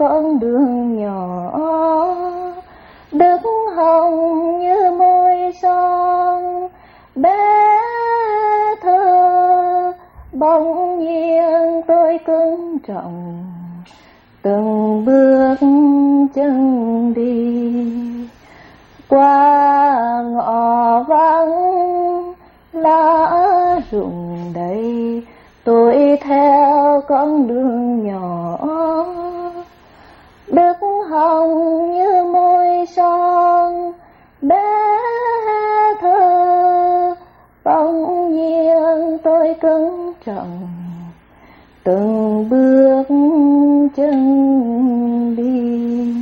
con đường nhỏ, đức hồng như môi son bé thơ. Bỗng nhiên tôi cứng trọng từng bước chân đi qua ngõ vắng lá rụng đầy. Tôi theo con đường nhỏ, đức hồng như môi son bé thơ. Bỗng nhiên tôi cứng trọng từng bước chân đi.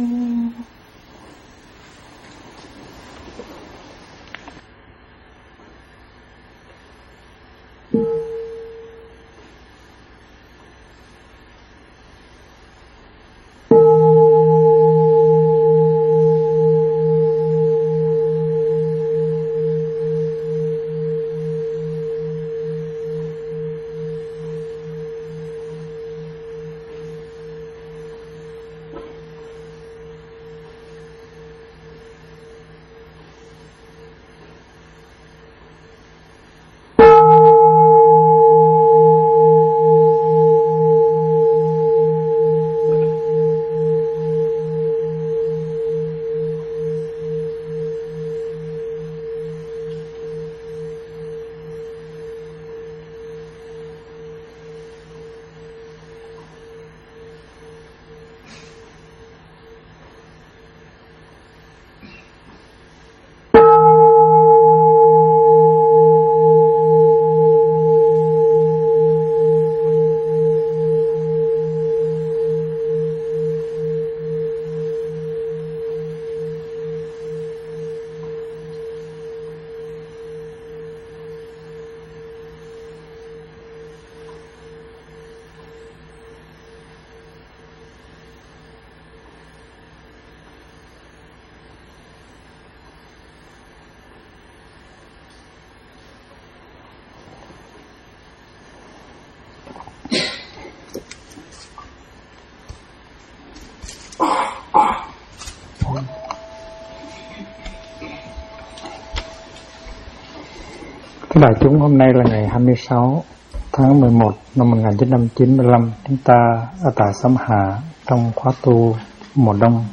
Đại chúng, hôm nay là ngày 26 tháng 11 năm 1995. Chúng ta ở tại Xóm Hạ trong khóa tu mùa đông.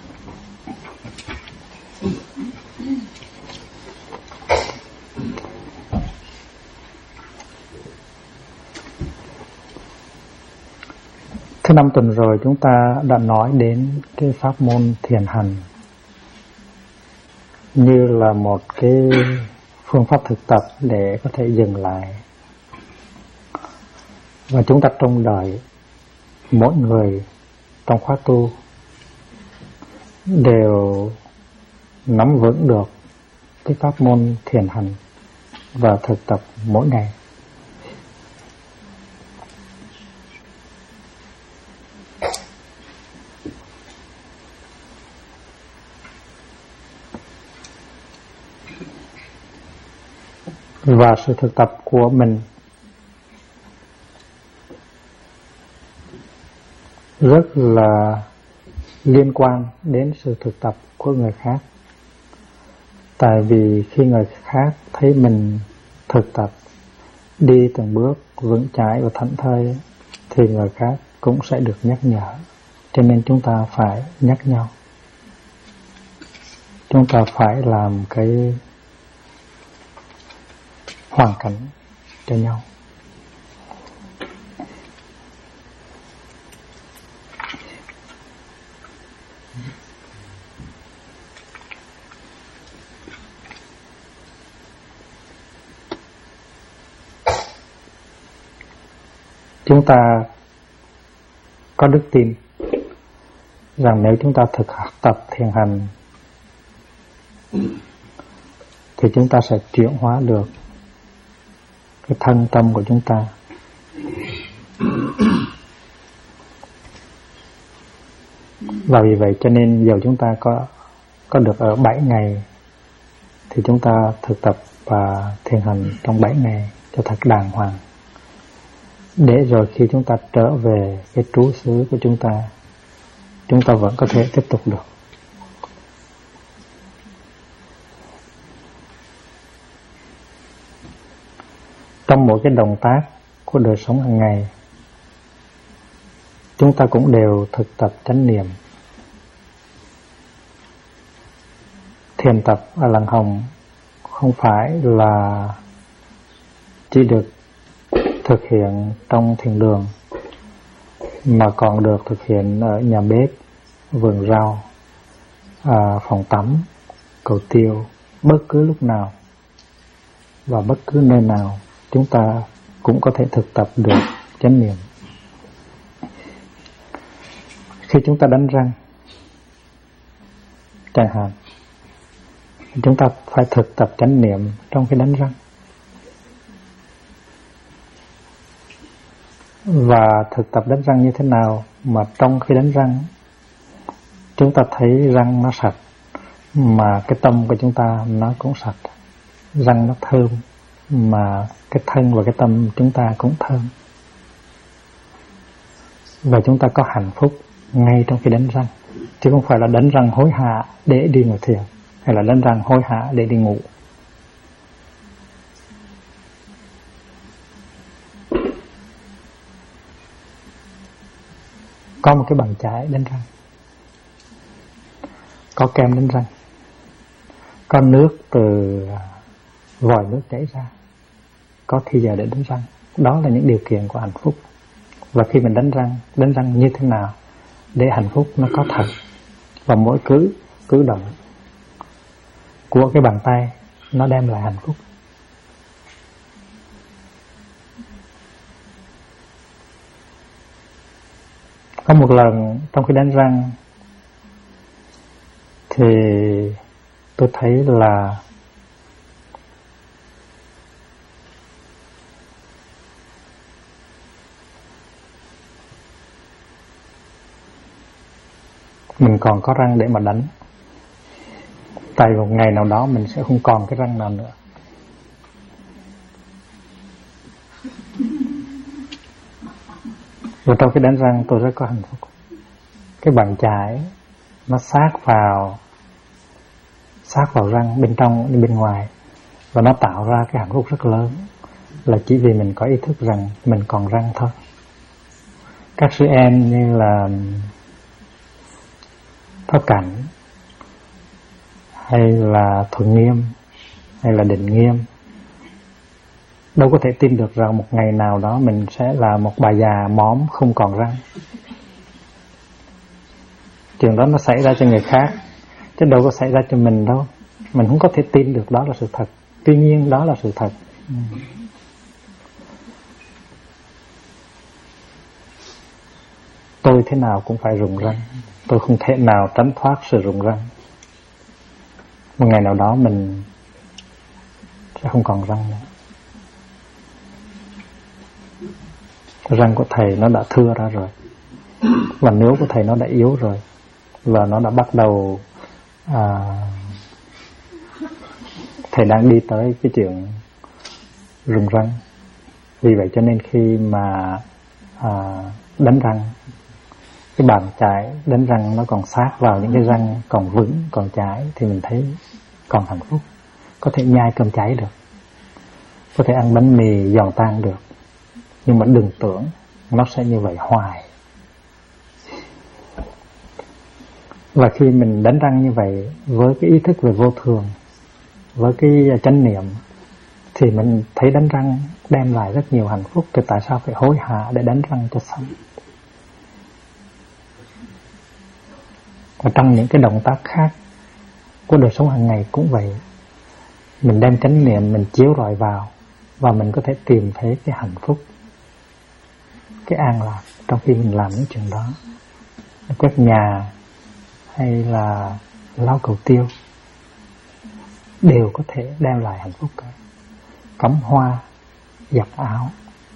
Thứ 5 tuần rồi chúng ta đã nói đến cái pháp môn thiền hành như là một cái phương pháp thực tập để có thể dừng lại. Và chúng ta trông đợi mỗi người trong khóa tu đều nắm vững được cái pháp môn thiền hành và thực tập mỗi ngày. Và sự thực tập của mình rất là liên quan đến sự thực tập của người khác. Tại vì khi người khác thấy mình thực tập đi từng bước vững chãi và thảnh thơi thì người khác cũng sẽ được nhắc nhở. Cho nên chúng ta phải nhắc nhau. Chúng ta phải làm cái hoàn cảnh cho nhau. Chúng ta có đức tin rằng nếu chúng ta thực tập thiền hành thì chúng ta sẽ chuyển hóa được cái thân tâm của chúng ta. Và vì vậy cho nên dù chúng ta có được ở 7 ngày thì chúng ta thực tập và thiền hành trong 7 ngày cho thật đàng hoàng, để rồi khi chúng ta trở về cái trú xứ của chúng ta chúng ta vẫn có thể tiếp tục được. Trong mỗi cái động tác của đời sống hàng ngày, chúng ta cũng đều thực tập chánh niệm. Thiền tập ở Làng Hồng không phải là chỉ được thực hiện trong thiền đường, mà còn được thực hiện ở nhà bếp, vườn rau, phòng tắm, cầu tiêu, bất cứ lúc nào và bất cứ nơi nào chúng ta cũng có thể thực tập được chánh niệm. Khi chúng ta đánh răng chẳng hạn, chúng ta phải thực tập chánh niệm trong khi đánh răng. Và thực tập đánh răng như thế nào mà trong khi đánh răng chúng ta thấy răng nó sạch, mà cái tâm của chúng ta nó cũng sạch. Răng nó thơm, mà cái thân và cái tâm chúng ta cũng thơm. Và chúng ta có hạnh phúc ngay trong khi đánh răng, chứ không phải là đánh răng hối hả để đi ngồi thiền, hay là đánh răng hối hả để đi ngủ. Có một cái bàn chải đánh răng, có kem đánh răng, có nước từ vòi nước chảy ra, có thì giờ để đánh răng. Đó là những điều kiện của hạnh phúc. Và khi mình đánh răng như thế nào để hạnh phúc nó có thật, và mỗi cử động của cái bàn tay nó đem lại hạnh phúc. Có một lần trong khi đánh răng thì tôi thấy là mình còn có răng để mà đánh. Tại một ngày nào đó mình sẽ không còn cái răng nào nữa. Và trong khi đánh răng tôi rất có hạnh phúc. Cái bàn chải nó sát vào răng bên trong bên ngoài, và nó tạo ra cái hạnh phúc rất lớn, là chỉ vì mình có ý thức rằng mình còn răng thôi. Các sư em như là Pháp Cảnh, hay là Thuận Nghiêm, hay là Định Nghiêm, đâu có thể tin được rằng một ngày nào đó mình sẽ là một bà già móm không còn răng. Chuyện đó nó xảy ra cho người khác, chứ đâu có xảy ra cho mình đâu. Mình không có thể tin được đó là sự thật. Tuy nhiên đó là sự thật. Tôi thế nào cũng phải rụng răng. Tôi không thể nào tránh thoát sự rụng răng. Một ngày nào đó mình sẽ không còn răng nữa. Răng của thầy nó đã thưa ra rồi, và nếu của thầy nó đã yếu rồi, và nó đã bắt đầu thầy đang đi tới cái chuyện rụng răng. Vì vậy cho nên khi mà đánh răng, cái bàn chải đánh răng nó còn sát vào những cái răng còn vững, còn chải, thì mình thấy còn hạnh phúc. Có thể nhai cơm cháy được, có thể ăn bánh mì giòn tan được, nhưng mà đừng tưởng nó sẽ như vậy hoài. Và khi mình đánh răng như vậy với cái ý thức về vô thường, với cái chánh niệm, thì mình thấy đánh răng đem lại rất nhiều hạnh phúc. Thì tại sao phải hối hả để đánh răng cho xong? Và trong những cái động tác khác của đời sống hàng ngày cũng vậy. Mình đem chánh niệm mình chiếu rọi vào, và mình có thể tìm thấy cái hạnh phúc, cái an lạc trong khi mình làm những chuyện đó. Quét nhà hay là lau cầu tiêu đều có thể đem lại hạnh phúc cả. Cắm hoa, giặt áo.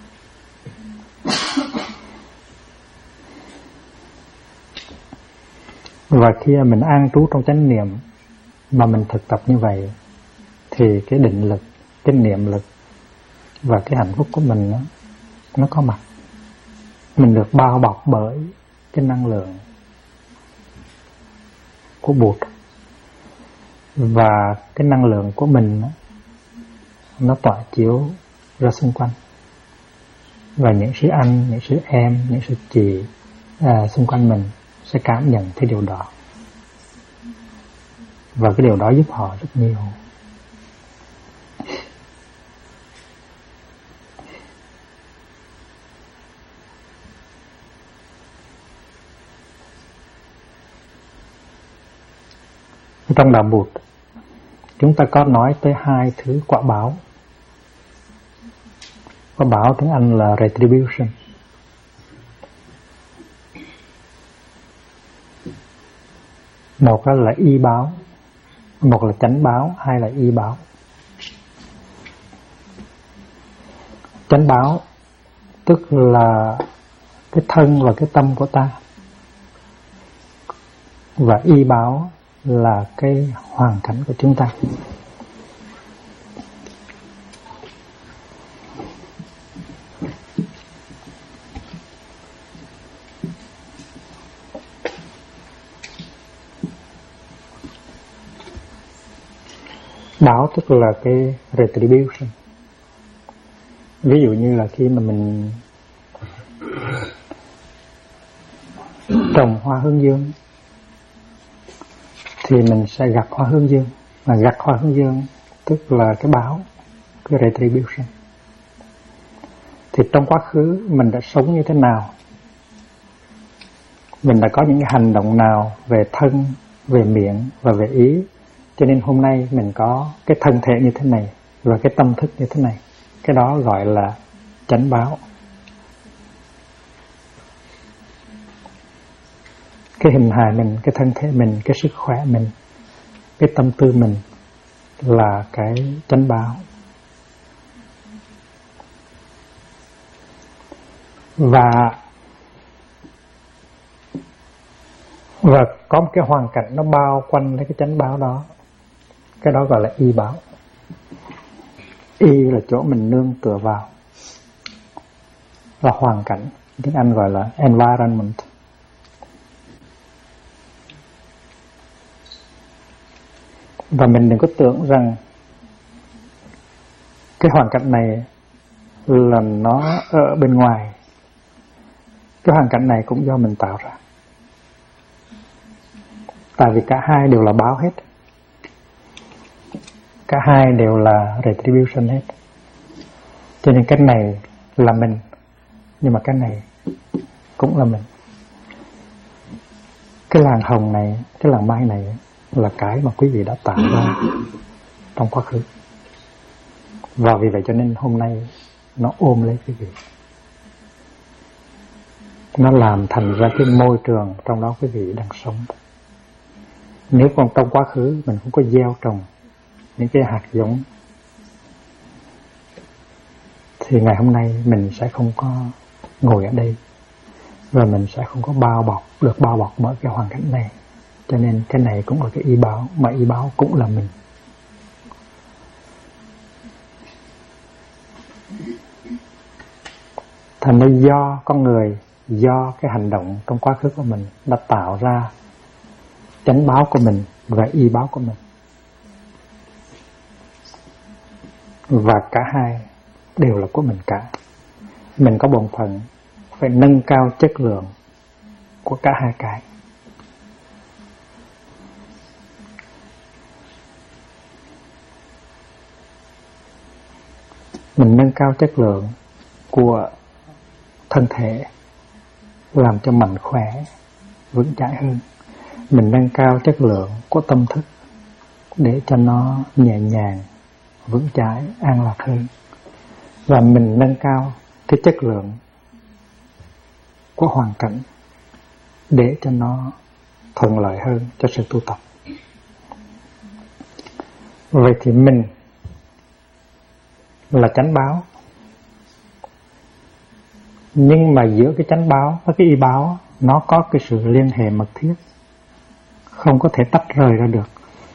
Và khi mình an trú trong chánh niệm mà mình thực tập như vậy, thì cái định lực, cái niệm lực và cái hạnh phúc của mình nó có mặt. Mình được bao bọc bởi cái năng lượng của Bụt, và cái năng lượng của mình nó tỏa chiếu ra xung quanh, và những sư anh, những sư em, những sư chị xung quanh mình sẽ cảm nhận cái điều đó, và cái điều đó giúp họ rất nhiều. Trong đạo Bụt, chúng ta có nói tới 2 thứ quả báo. Quả báo tiếng Anh là retribution. Một là y báo, một là chánh báo, hai là y báo. Chánh báo tức là cái thân và cái tâm của ta, và y báo là cái hoàn cảnh của chúng ta. Báo tức là cái retribution. Ví dụ như là khi mà mình trồng hoa hướng dương thì mình sẽ gặt hoa hướng dương, mà gặt hoa hướng dương tức là cái báo, cái retribution. Thì trong quá khứ mình đã sống như thế nào, mình đã có những cái hành động nào về thân, về miệng và về ý, cho nên hôm nay mình có cái thân thể như thế này và cái tâm thức như thế này. Cái đó gọi là chánh báo. Cái hình hài mình, cái thân thể mình, cái sức khỏe mình, cái tâm tư mình là cái chánh báo. Và có một cái hoàn cảnh nó bao quanh cái chánh báo đó, cái đó gọi là y báo. Y là chỗ mình nương tựa vào, là hoàn cảnh, tiếng Anh gọi là environment. Và mình đừng có tưởng rằng cái hoàn cảnh này là nó ở bên ngoài. Cái hoàn cảnh này cũng do mình tạo ra. Tại vì cả hai đều là báo hết, cả hai đều là retribution hết. Cho nên cái này là mình, nhưng mà cái này cũng là mình. Cái làng hồng này, cái làng mai này là cái mà quý vị đã tạo ra trong quá khứ. Và vì vậy cho nên hôm nay nó ôm lấy quý vị, nó làm thành ra cái môi trường trong đó quý vị đang sống. Nếu còn trong quá khứ mình không có gieo trồng những cái hạt giống thì ngày hôm nay mình sẽ không có ngồi ở đây, và mình sẽ không có được bao bọc bởi cái hoàn cảnh này. Cho nên cái này cũng là cái y báo, mà y báo cũng là mình. Thành ra do con người, do cái hành động trong quá khứ của mình đã tạo ra chánh báo của mình và y báo của mình. Và cả hai đều là của mình cả. Mình có bổn phận phải nâng cao chất lượng của cả hai cái. Mình nâng cao chất lượng của thân thể làm cho mạnh khỏe, vững chãi hơn. Mình nâng cao chất lượng của tâm thức để cho nó nhẹ nhàng, vững chãi, an lạc hơn. Và mình nâng cao cái chất lượng của hoàn cảnh để cho nó thuận lợi hơn cho sự tu tập. Vậy thì mình là chánh báo, nhưng mà giữa cái chánh báo và cái y báo nó có cái sự liên hệ mật thiết, không có thể tách rời ra được.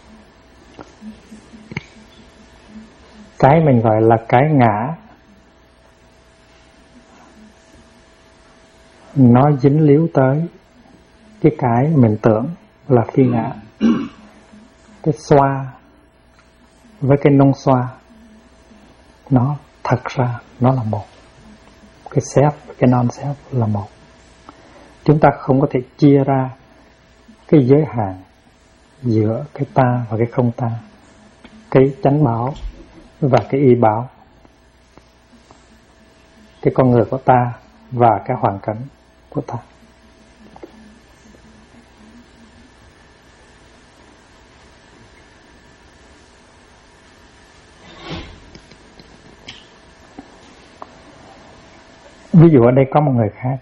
Cái mình gọi là cái ngã nó dính líu tới cái mình tưởng là phi ngã. Cái xoa với cái nông xoa nó thật ra nó là một. Cái self với cái non-self là một. Chúng ta không có thể chia ra cái giới hạn giữa cái ta và cái không ta, cái chánh báo và cái y báo, cái con người của ta và cái hoàn cảnh của ta. Ví dụ ở đây có một người khác,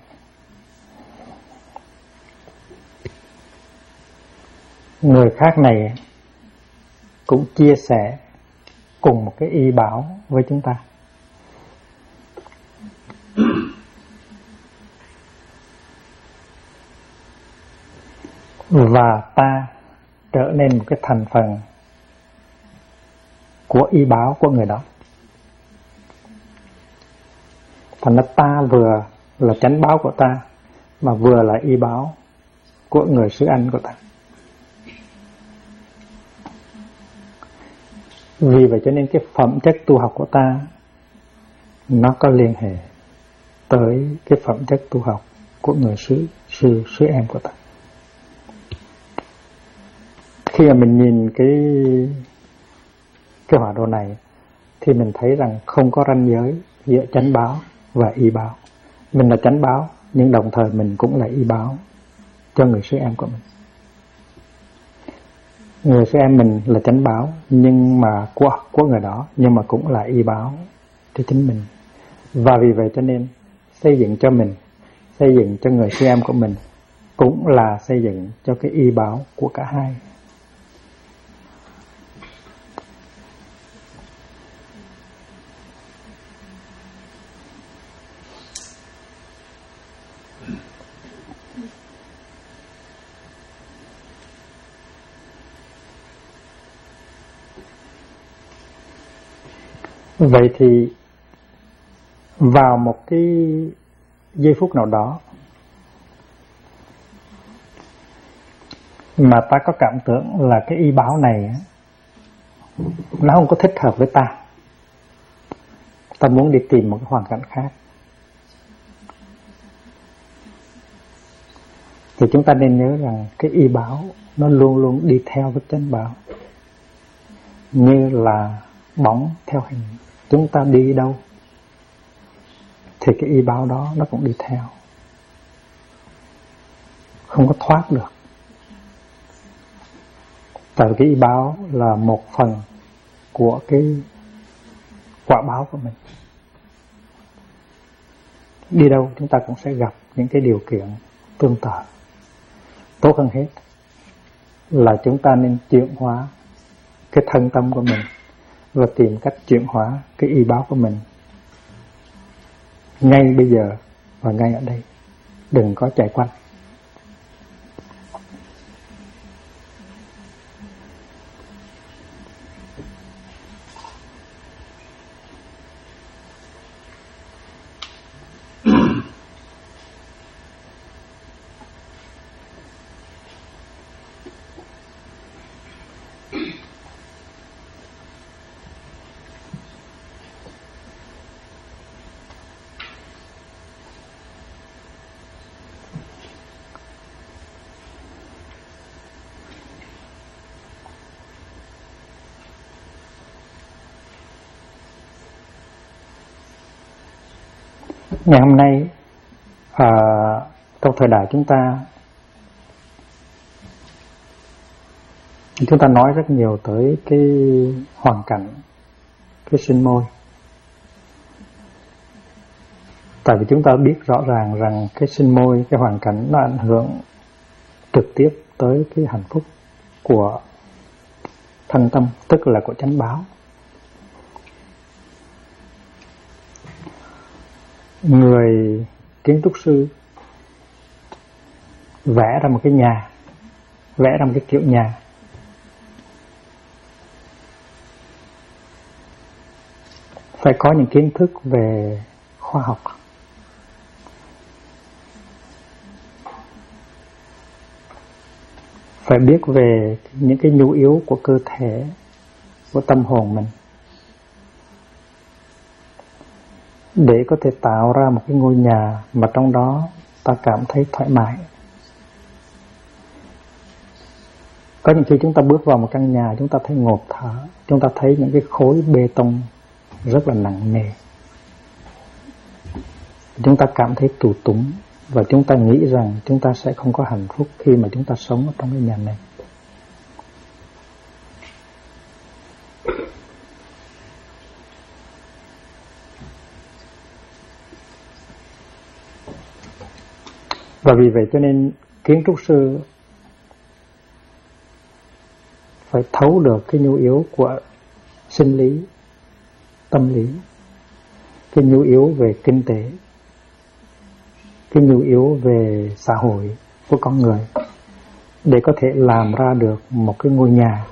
người khác này cũng chia sẻ cùng một cái y bảo với chúng ta. Và ta trở nên một cái thành phần của y báo của người đó. Thành ra ta vừa là chánh báo của ta, mà vừa là y báo của người sư anh của ta. Vì vậy cho nên cái phẩm chất tu học của ta nó có liên hệ tới cái phẩm chất tu học của người sư em của ta. Khi mà mình nhìn cái hỏa đồ này thì mình thấy rằng không có ranh giới giữa chánh báo và y báo. Mình là chánh báo nhưng đồng thời mình cũng là y báo cho người sư em của mình. Người sư em mình là chánh báo nhưng mà của người đó, nhưng mà cũng là y báo cho chính mình. Và vì vậy cho nên xây dựng cho mình, xây dựng cho người sư em của mình cũng là xây dựng cho cái y báo của cả hai. Vậy thì vào một cái giây phút nào đó mà ta có cảm tưởng là cái y báo này nó không có thích hợp với ta, ta muốn đi tìm một cái hoàn cảnh khác, thì chúng ta nên nhớ rằng cái y báo nó luôn luôn đi theo với chánh báo, như là bóng theo hình. Chúng ta đi đâu thì cái y báo đó nó cũng đi theo, không có thoát được. Tại vì cái y báo là một phần của cái quả báo của mình. Đi đâu chúng ta cũng sẽ gặp những cái điều kiện tương tự. Tốt hơn hết là chúng ta nên chuyển hóa cái thân tâm của mình và tìm cách chuyển hóa cái y báo của mình ngay bây giờ và ngay ở đây. Đừng có chạy quanh. Ngày hôm nay trong thời đại chúng ta nói rất nhiều tới cái hoàn cảnh, cái sinh môi. Tại vì chúng ta biết rõ ràng rằng cái sinh môi, cái hoàn cảnh nó ảnh hưởng trực tiếp tới cái hạnh phúc của thân tâm, tức là của chánh báo. Người kiến trúc sư vẽ ra một cái nhà, vẽ ra một cái kiểu nhà, phải có những kiến thức về khoa học. phải biết về những cái nhu yếu của cơ thể, của tâm hồn mình, để có thể tạo ra một cái ngôi nhà mà trong đó ta cảm thấy thoải mái. Có những khi chúng ta bước vào một căn nhà, chúng ta thấy ngột thở, chúng ta thấy những cái khối bê tông rất là nặng nề, chúng ta cảm thấy tù túng, và chúng ta nghĩ rằng chúng ta sẽ không có hạnh phúc khi mà chúng ta sống ở trong cái nhà này. Và vì vậy cho nên kiến trúc sư phải thấu được cái nhu yếu của sinh lý, tâm lý, cái nhu yếu về kinh tế, cái nhu yếu về xã hội của con người, để có thể làm ra được một cái ngôi nhà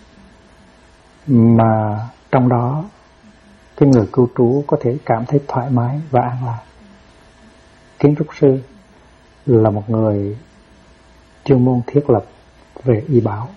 mà trong đó cái người cư trú có thể cảm thấy thoải mái và an lạc. Kiến trúc sư là một người chuyên môn thiết lập về y báo.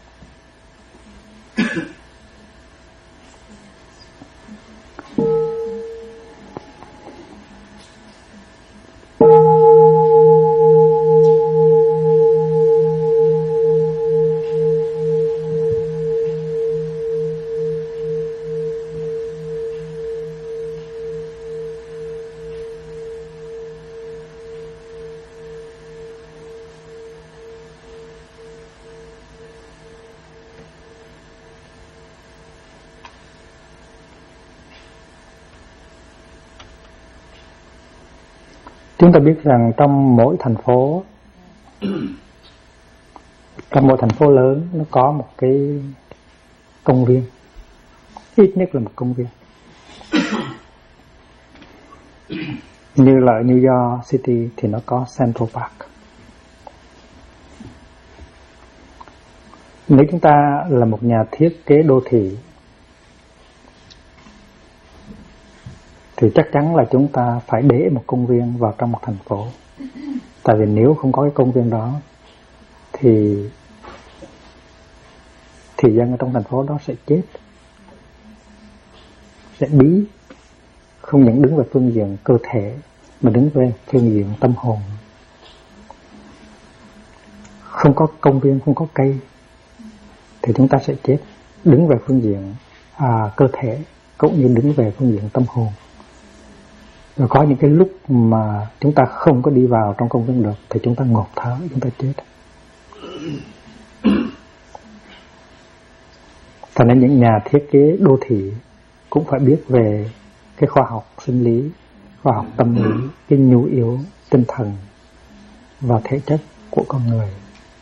Chúng ta biết rằng trong mỗi thành phố, trong mỗi thành phố lớn nó có một cái công viên, ít nhất là một công viên. Như là ở New York City thì nó có Central Park. Nếu chúng ta là một nhà thiết kế đô thị thì chắc chắn là chúng ta phải để một công viên vào trong một thành phố. Tại vì nếu không có cái công viên đó thì dân ở trong thành phố đó sẽ chết, sẽ bí, không những đứng về phương diện cơ thể mà đứng về phương diện tâm hồn. Không có công viên, không có cây thì chúng ta sẽ chết, đứng về phương diện cơ thể cũng như đứng về phương diện tâm hồn. Rồi có những cái lúc mà chúng ta không có đi vào trong công viên được thì chúng ta ngột thở, chúng ta chết. Cho nên những nhà thiết kế đô thị cũng phải biết về cái khoa học sinh lý, khoa học tâm lý, cái nhu yếu tinh thần và thể chất của con người.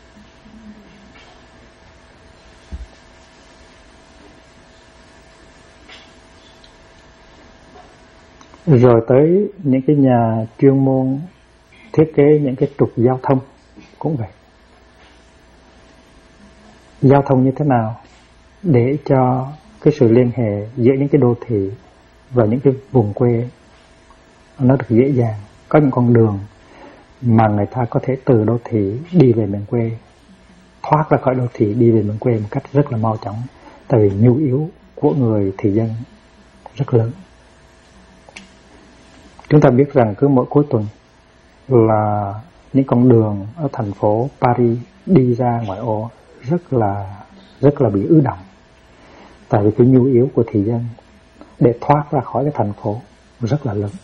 Rồi tới những cái nhà chuyên môn thiết kế những cái trục giao thông cũng vậy. Giao thông như thế nào để cho cái sự liên hệ giữa những cái đô thị và những cái vùng quê nó được dễ dàng. Có những con đường mà người ta có thể từ đô thị đi về miền quê, thoát ra khỏi đô thị đi về miền quê một cách rất là mau chóng. Tại vì nhu yếu của người thị dân rất lớn. Chúng ta biết rằng cứ mỗi cuối tuần là những con đường ở thành phố Paris đi ra ngoại ô rất là bị ứ động. Tại vì cái nhu yếu của thị dân để thoát ra khỏi cái thành phố rất là lớn.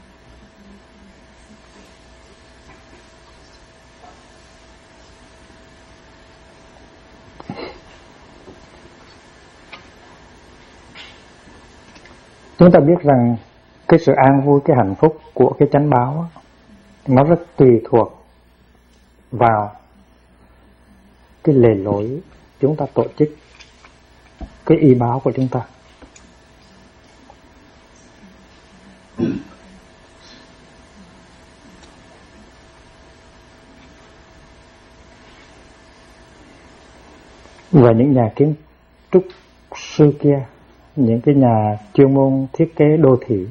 Chúng ta biết rằng cái sự an vui, cái hạnh phúc của cái chánh báo nó rất tùy thuộc vào cái lề lối chúng ta tổ chức cái y báo của chúng ta. Và những nhà kiến trúc sư kia, những cái nhà chuyên môn thiết kế đô thị,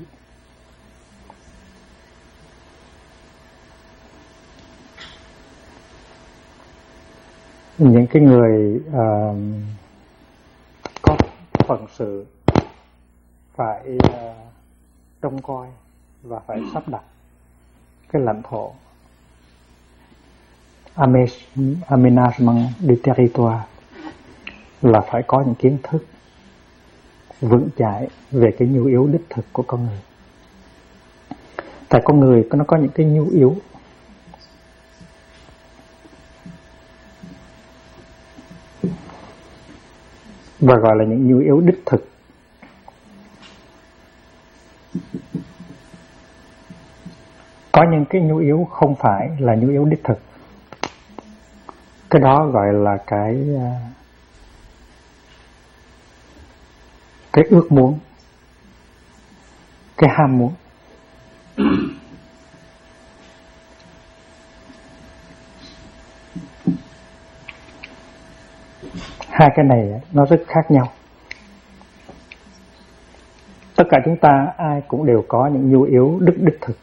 những cái người có phận sự phải trông coi và phải sắp đặt cái lãnh thổ, aménagement du territoire, là phải có những kiến thức vững chãi về cái nhu yếu đích thực của con người. Tại con người nó có những cái nhu yếu và gọi là những nhu yếu đích thực. Có những cái nhu yếu không phải là nhu yếu đích thực. Cái đó gọi là cái ước muốn, cái ham muốn. Hai cái này nó rất khác nhau. Tất cả chúng ta ai cũng đều có những nhu yếu đích thực.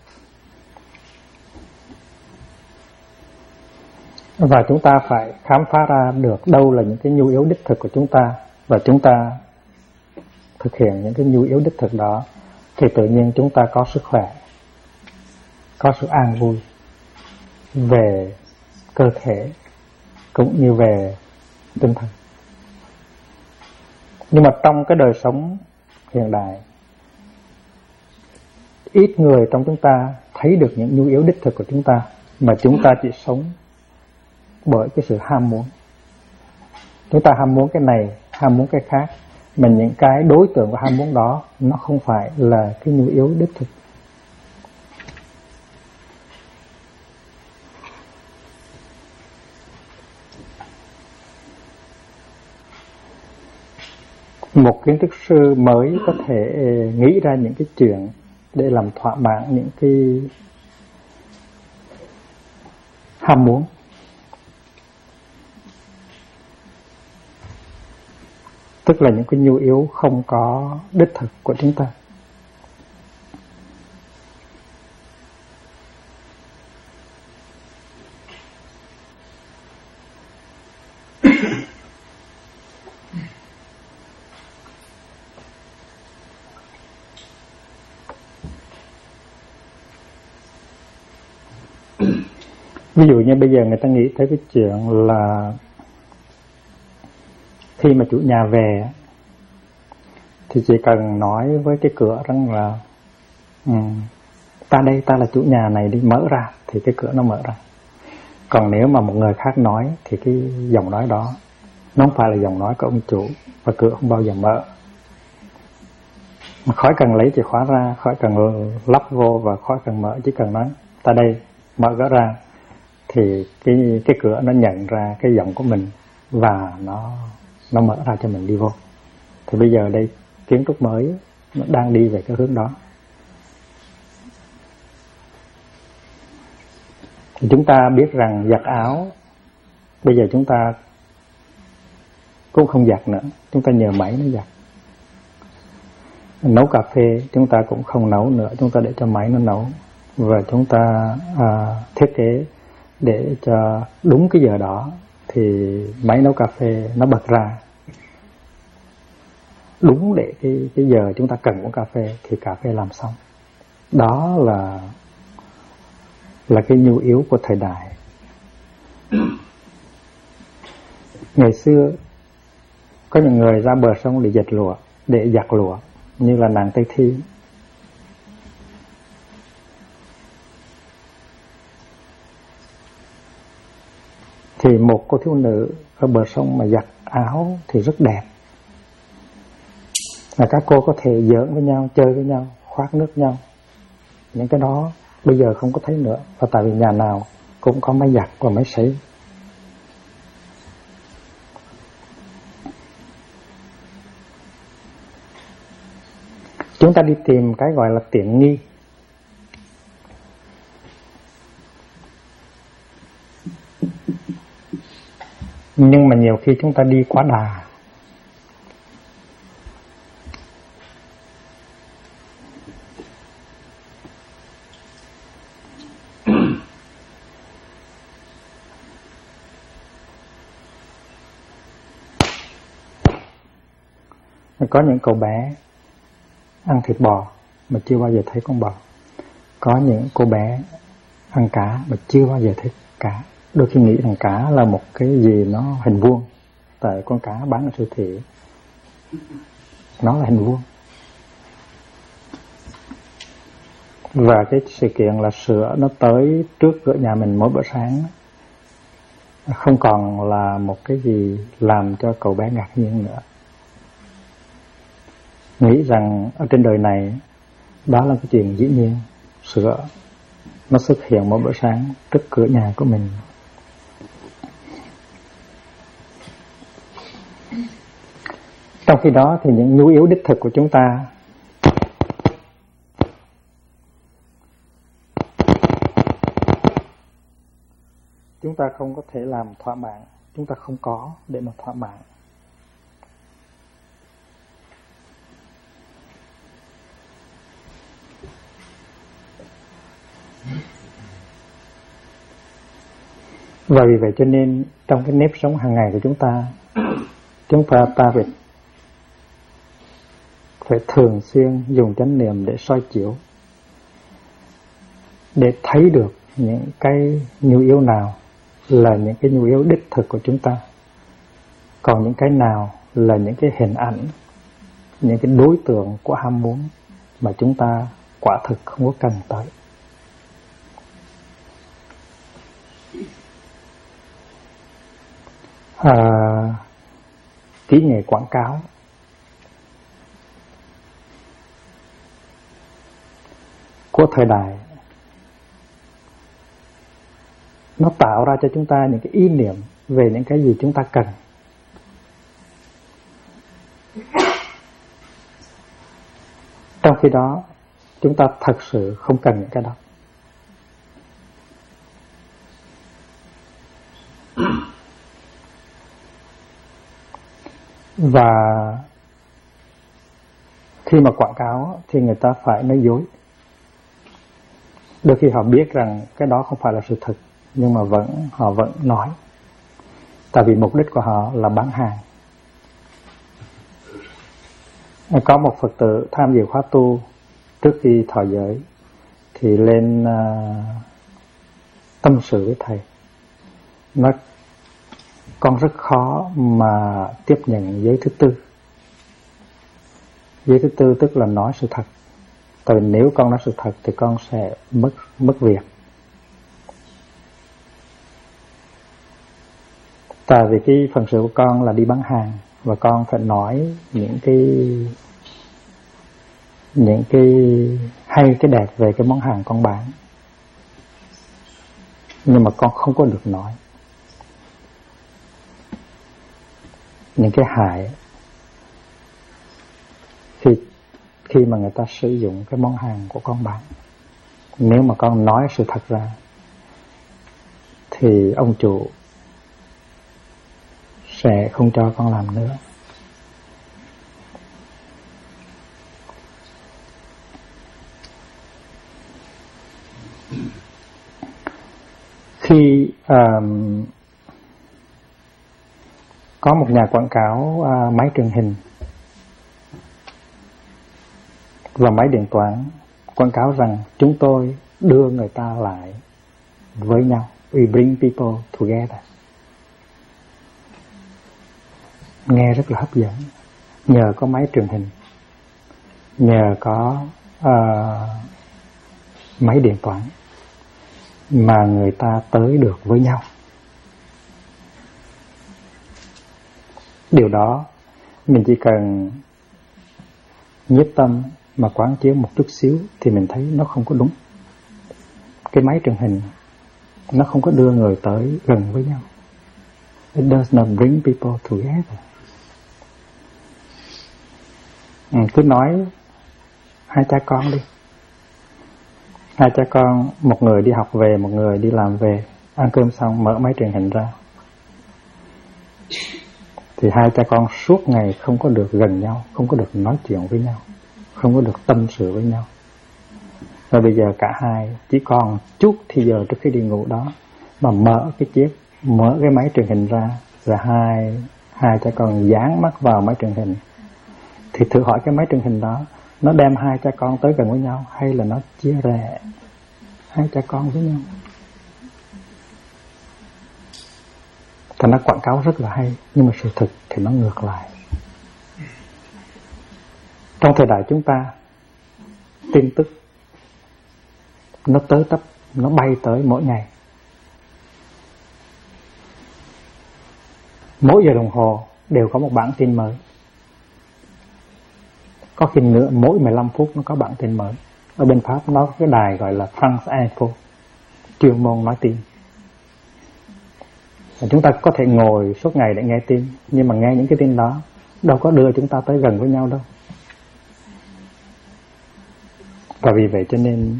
Và chúng ta phải khám phá ra được đâu là những cái nhu yếu đích thực của chúng ta, và chúng ta thực hiện những cái nhu yếu đích thực đó, thì tự nhiên chúng ta có sức khỏe, có sự an vui về cơ thể cũng như về tinh thần. Nhưng mà trong cái đời sống hiện đại, ít người trong chúng ta thấy được những nhu yếu đích thực của chúng ta, mà chúng ta chỉ sống bởi cái sự ham muốn. Chúng ta ham muốn cái này, ham muốn cái khác, mà những cái đối tượng của ham muốn đó nó không phải là cái nhu yếu đích thực. Một kiến thức sư mới có thể nghĩ ra những cái chuyện để làm thỏa mãn những cái ham muốn. Tức là những cái nhu yếu không có đích thực của chúng ta. Ví dụ như bây giờ người ta nghĩ tới cái chuyện là khi mà chủ nhà về thì chỉ cần nói với cái cửa rằng là ta đây, ta là chủ nhà này, đi mở ra, thì cái cửa nó mở ra. Còn nếu mà một người khác nói thì cái giọng nói đó nó không phải là giọng nói của ông chủ, và cửa không bao giờ mở. Mà khỏi cần lấy chìa khóa ra, khỏi cần lắp vô và khỏi cần mở, chỉ cần nói ta đây, mở cửa ra, thì cái cửa nó nhận ra cái giọng của mình và nó mở ra cho mình đi vô. Thì bây giờ đây kiến trúc mới nó đang đi về cái hướng đó. Thì chúng ta biết rằng giặt áo, bây giờ chúng ta cũng không giặt nữa, chúng ta nhờ máy nó giặt. Nấu cà phê chúng ta cũng không nấu nữa, chúng ta để cho máy nó nấu. Và chúng ta thiết kế để cho đúng cái giờ đó thì máy nấu cà phê nó bật ra đúng để cái giờ chúng ta cần uống cà phê thì cà phê làm xong. Đó là cái nhu yếu của thời đại. Ngày xưa có những người ra bờ sông để giặt lụa như là nàng Tây Thi. Thì một cô thiếu nữ ở bờ sông mà giặt áo thì rất đẹp. Là các cô có thể giỡn với nhau, chơi với nhau, khoác nước nhau. Những cái đó bây giờ không có thấy nữa. Và tại vì nhà nào cũng có máy giặt và máy sấy. Chúng ta đi tìm cái gọi là tiện nghi. Nhưng mà nhiều khi chúng ta đi quá đà. Có những cậu bé ăn thịt bò mà chưa bao giờ thấy con bò. Có những cô bé ăn cá mà chưa bao giờ thấy cá. Đôi khi nghĩ rằng cá là một cái gì nó hình vuông, tại con cá bán ở siêu thị nó là hình vuông. Và cái sự kiện là sữa nó tới trước cửa nhà mình mỗi bữa sáng không còn là một cái gì làm cho cậu bé ngạc nhiên nữa. Nghĩ rằng ở trên đời này đó là cái chuyện dĩ nhiên, sữa nó xuất hiện mỗi bữa sáng trước cửa nhà của mình. Trong khi đó thì những nhu yếu đích thực của chúng ta không có thể làm thỏa mãn, chúng ta không có để mà thỏa mãn. Và vì vậy cho nên trong cái nếp sống hàng ngày của chúng ta phải thường xuyên dùng chánh niệm để soi chiếu, để thấy được những cái nhu yếu nào là những cái nhu yếu đích thực của chúng ta, còn những cái nào là những cái hình ảnh, những cái đối tượng của ham muốn mà chúng ta quả thực không có cần tới. Kỹ nghệ quảng cáo của thời đại nó tạo ra cho chúng ta những cái ý niệm về những cái gì chúng ta cần. Trong khi đó chúng ta thật sự không cần những cái đó. Và khi mà quảng cáo thì người ta phải nói dối. Đôi khi họ biết rằng cái đó không phải là sự thật, nhưng mà họ vẫn nói, tại vì mục đích của họ là bán hàng. Có một Phật tử tham dự khóa tu trước khi thọ giới thì lên tâm sự với thầy, nói con rất khó mà tiếp nhận giới thứ tư. Giới thứ tư tức là nói sự thật. Tại vì nếu con nói sự thật thì con sẽ mất việc. Tại vì cái phần sự của con là đi bán hàng, và con phải nói những cái hay, cái đẹp về cái món hàng con bán. Nhưng mà con không có được nói những cái hại khi mà người ta sử dụng cái món hàng của con bán. Nếu mà con nói sự thật ra thì ông chủ sẽ không cho con làm nữa. Khi có một nhà quảng cáo máy truyền hình và máy điện toán quảng cáo rằng chúng tôi đưa người ta lại với nhau, we bring people together. Nghe rất là hấp dẫn. Nhờ có máy truyền hình, nhờ có máy điện toán mà người ta tới được với nhau. Điều đó mình chỉ cần nhiếp tâm mà quán chiếu một chút xíu thì mình thấy nó không có đúng. Cái máy truyền hình nó không có đưa người tới gần với nhau. It does not bring people together. Cứ nói hai cha con đi. Hai cha con, một người đi học về, một người đi làm về, ăn cơm xong mở máy truyền hình ra thì hai cha con suốt ngày không có được gần nhau, không có được nói chuyện với nhau, không có được tâm sự với nhau. Và bây giờ cả hai chỉ còn chút thì giờ trước khi đi ngủ đó mà mở cái máy truyền hình ra, rồi hai cha con dán mắt vào máy truyền hình Thì thử hỏi cái máy truyền hình đó, nó đem hai cha con tới gần với nhau hay là nó chia rẽ hai cha con với nhau? Thì nó quảng cáo rất là hay, nhưng mà sự thực thì nó ngược lại. Trong thời đại chúng ta, tin tức nó tới tấp, nó bay tới mỗi ngày. Mỗi giờ đồng hồ đều có một bản tin mới. Có khi nữa mỗi 15 phút nó có bản tin mới. Ở bên Pháp nó có cái đài gọi là France Info, chuyên môn nói tin. Và chúng ta có thể ngồi suốt ngày để nghe tin, nhưng mà nghe những cái tin đó đâu có đưa chúng ta tới gần với nhau đâu. Và vì vậy cho nên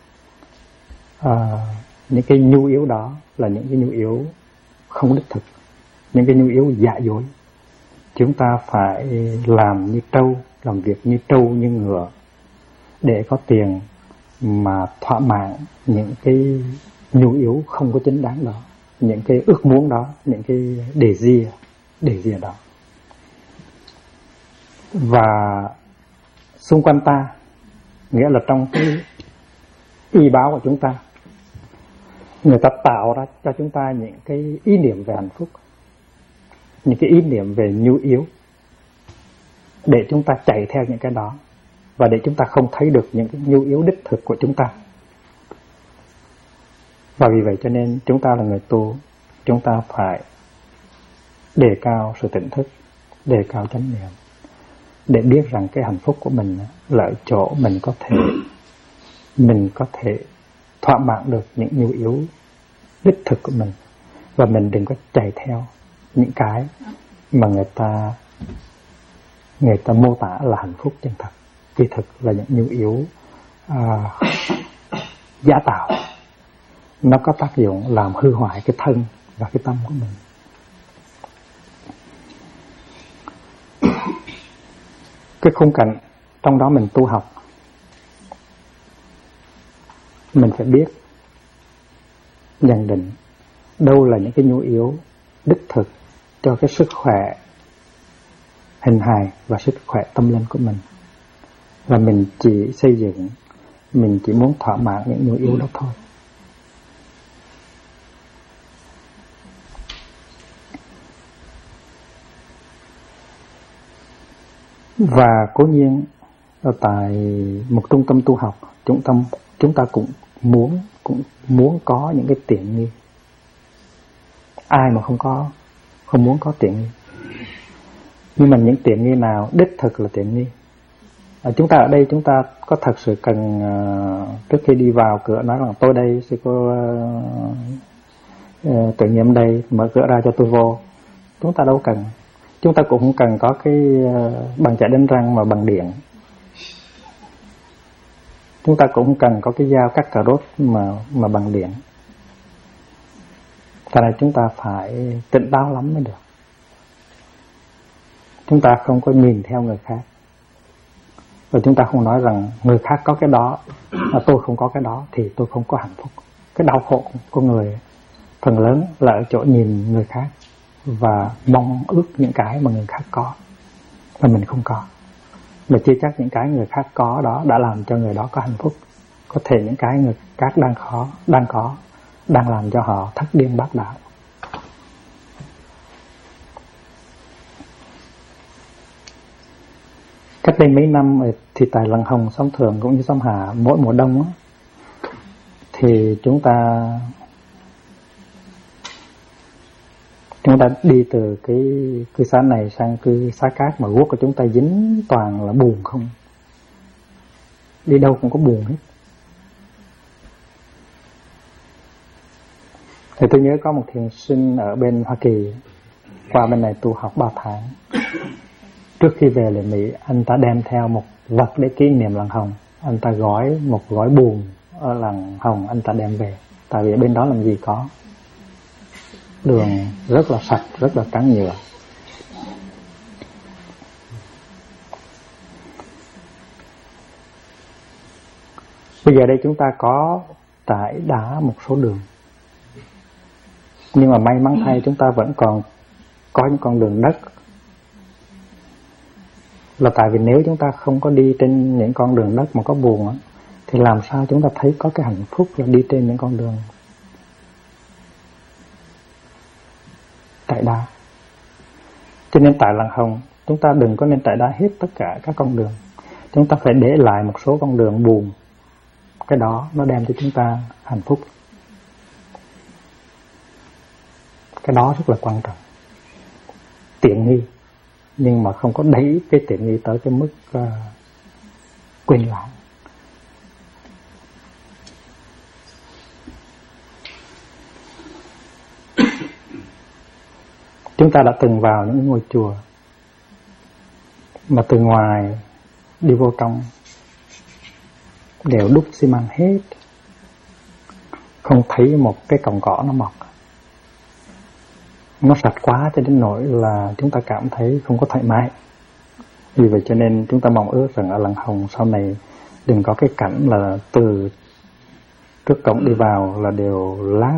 những cái nhu yếu đó là những cái nhu yếu không đích thực, những cái nhu yếu giả dối. Chúng ta phải làm như trâu, làm việc như trâu như ngựa để có tiền mà thỏa mãn những cái nhu yếu không có chính đáng đó, những cái ước muốn đó, những cái đề dìa đó. Và xung quanh ta, nghĩa là trong cái y báo của chúng ta, người ta tạo ra cho chúng ta những cái ý niệm về hạnh phúc, những cái ý niệm về nhu yếu, để chúng ta chạy theo những cái đó, và để chúng ta không thấy được những cái nhu yếu đích thực của chúng ta. Và vì vậy cho nên chúng ta là người tu, chúng ta phải đề cao sự tỉnh thức, đề cao chánh niệm, để biết rằng cái hạnh phúc của mình là ở chỗ mình có thể thỏa mãn được những nhu yếu đích thực của mình, và mình đừng có chạy theo những cái mà người ta mô tả là hạnh phúc chân thật, kỳ thực là những nhu yếu giả tạo. Nó có tác dụng làm hư hoại cái thân và cái tâm của mình. Cái khung cảnh trong đó mình tu học, mình phải biết nhận định đâu là những cái nhu yếu đích thực cho cái sức khỏe hình hài và sức khỏe tâm linh của mình. Và mình chỉ xây dựng, mình chỉ muốn thỏa mãn những nhu yếu đó thôi. Và cố nhiên tại một trung tâm tu học, chúng ta cũng muốn có những cái tiện nghi. Ai mà không muốn có tiện nghi. Nhưng mà những tiện nghi nào đích thực là tiện nghi? Chúng ta ở đây chúng ta có thật sự cần trước khi đi vào cửa nói rằng tôi đây sư cô tự nhiệm đây, mở cửa ra cho tôi vô. Chúng ta đâu cần. Chúng ta cũng không cần có cái bàn chải đánh răng mà bằng điện. Chúng ta cũng không cần có cái dao cắt cà rốt mà bằng điện. Tại này chúng ta phải tỉnh táo lắm mới được. Chúng ta không có nhìn theo người khác. Và chúng ta không nói rằng người khác có cái đó mà tôi không có cái đó thì tôi không có hạnh phúc. Cái đau khổ của người phần lớn là ở chỗ nhìn người khác và mong ước những cái mà người khác có mà mình không có. Mà chưa chắc những cái người khác có đó đã làm cho người đó có hạnh phúc. Có thể những cái người khác đang làm cho họ thất điên bát đạo. Cách đây mấy năm thì tại Lăng Hồng, Xóm Thường cũng như Xóm Hà, mỗi mùa đông á, thì chúng ta đi từ cái cư xá này sang cư xá khác mà guốc của chúng ta dính toàn là bùn không. Đi đâu cũng có bùn hết. Thì tôi nhớ có một thiền sinh ở bên Hoa Kỳ qua bên này tu học 3 tháng. Trước khi về lại Mỹ, anh ta đem theo một vật để kỷ niệm Lăng Hồng. Anh ta gói một gói bùn ở Lăng Hồng, anh ta đem về. Tại vì bên đó làm gì có. Đường rất là sạch, rất là trắng nhựa. Bây giờ đây chúng ta có trải đá một số đường. Nhưng mà may mắn thay chúng ta vẫn còn có những con đường đất. Là tại vì nếu chúng ta không có đi trên những con đường đất mà có buồn á, thì làm sao chúng ta thấy có cái hạnh phúc là đi trên những con đường chạy đá. Cho nên tại làng Hồng chúng ta đừng có nên chạy đá hết tất cả các con đường. Chúng ta phải để lại một số con đường buồn. Cái đó nó đem cho chúng ta hạnh phúc. Cái đó rất là quan trọng. Tiện nghi, nhưng mà không có đẩy cái tiện nghi tới cái mức quên lãng. Chúng ta đã từng vào những ngôi chùa mà từ ngoài đi vô trong đều đúc xi măng hết, không thấy một cái cọng cỏ nó mọc. Nó sạch quá cho đến nỗi là chúng ta cảm thấy không có thoải mái. Vì vậy cho nên chúng ta mong ước rằng ở làng Hồng sau này đừng có cái cảnh là từ trước cổng đi vào là đều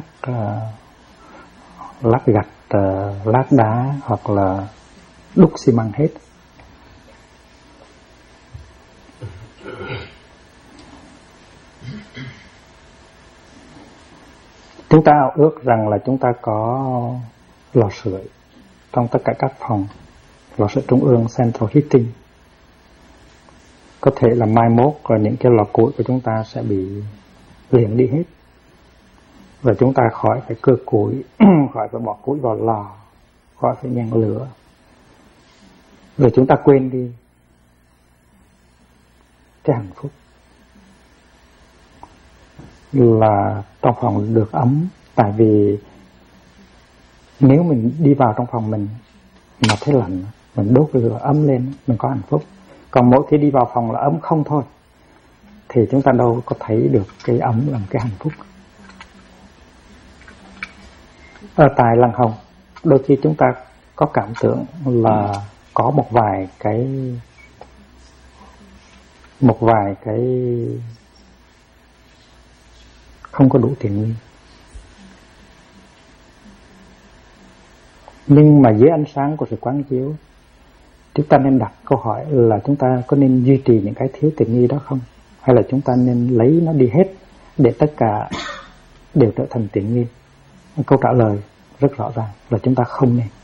lát gạch, lát đá hoặc là đúc xi măng hết. Chúng ta ao ước rằng là chúng ta có lò sưởi trong tất cả các phòng, lò sưởi trung ương central heating. Có thể là mai mốt rồi những cái lò củi của chúng ta sẽ bị liền đi hết, và chúng ta khỏi phải cưa củi, khỏi phải bỏ củi vào lò, khỏi phải nhang lửa, rồi chúng ta quên đi cái hạnh phúc là trong phòng được ấm. Tại vì nếu mình đi vào trong phòng mình mà thấy lạnh, mình đốt lửa ấm lên, mình có hạnh phúc. Còn mỗi khi đi vào phòng là ấm không thôi, thì chúng ta đâu có thấy được cái ấm là một cái hạnh phúc. Ở tại làng Hồng, đôi khi chúng ta có cảm tưởng là có một vài cái không có đủ tiện nghi. Nhưng mà dưới ánh sáng của sự quán chiếu, chúng ta nên đặt câu hỏi là chúng ta có nên duy trì những cái thiếu tiện nghi đó không? Hay là chúng ta nên lấy nó đi hết để tất cả đều trở thành tiện nghi? Câu trả lời rất rõ ràng là chúng ta không nên.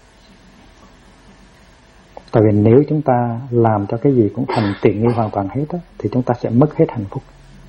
Tại vì nếu chúng ta làm cho cái gì cũng thành tiện nghi hoàn toàn hết đó, thì chúng ta sẽ mất hết hạnh phúc.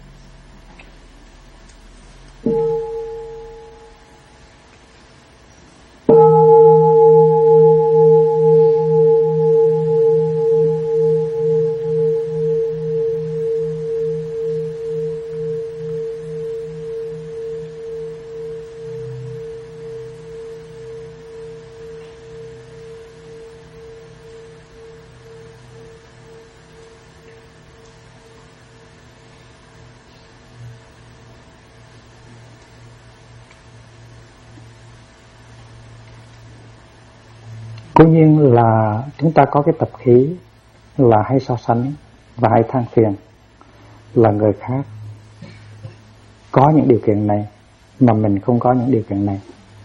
Cố nhiên là chúng ta có cái tập khí là hay so sánh và hay than phiền là người khác có những điều kiện này mà mình không có những điều kiện này.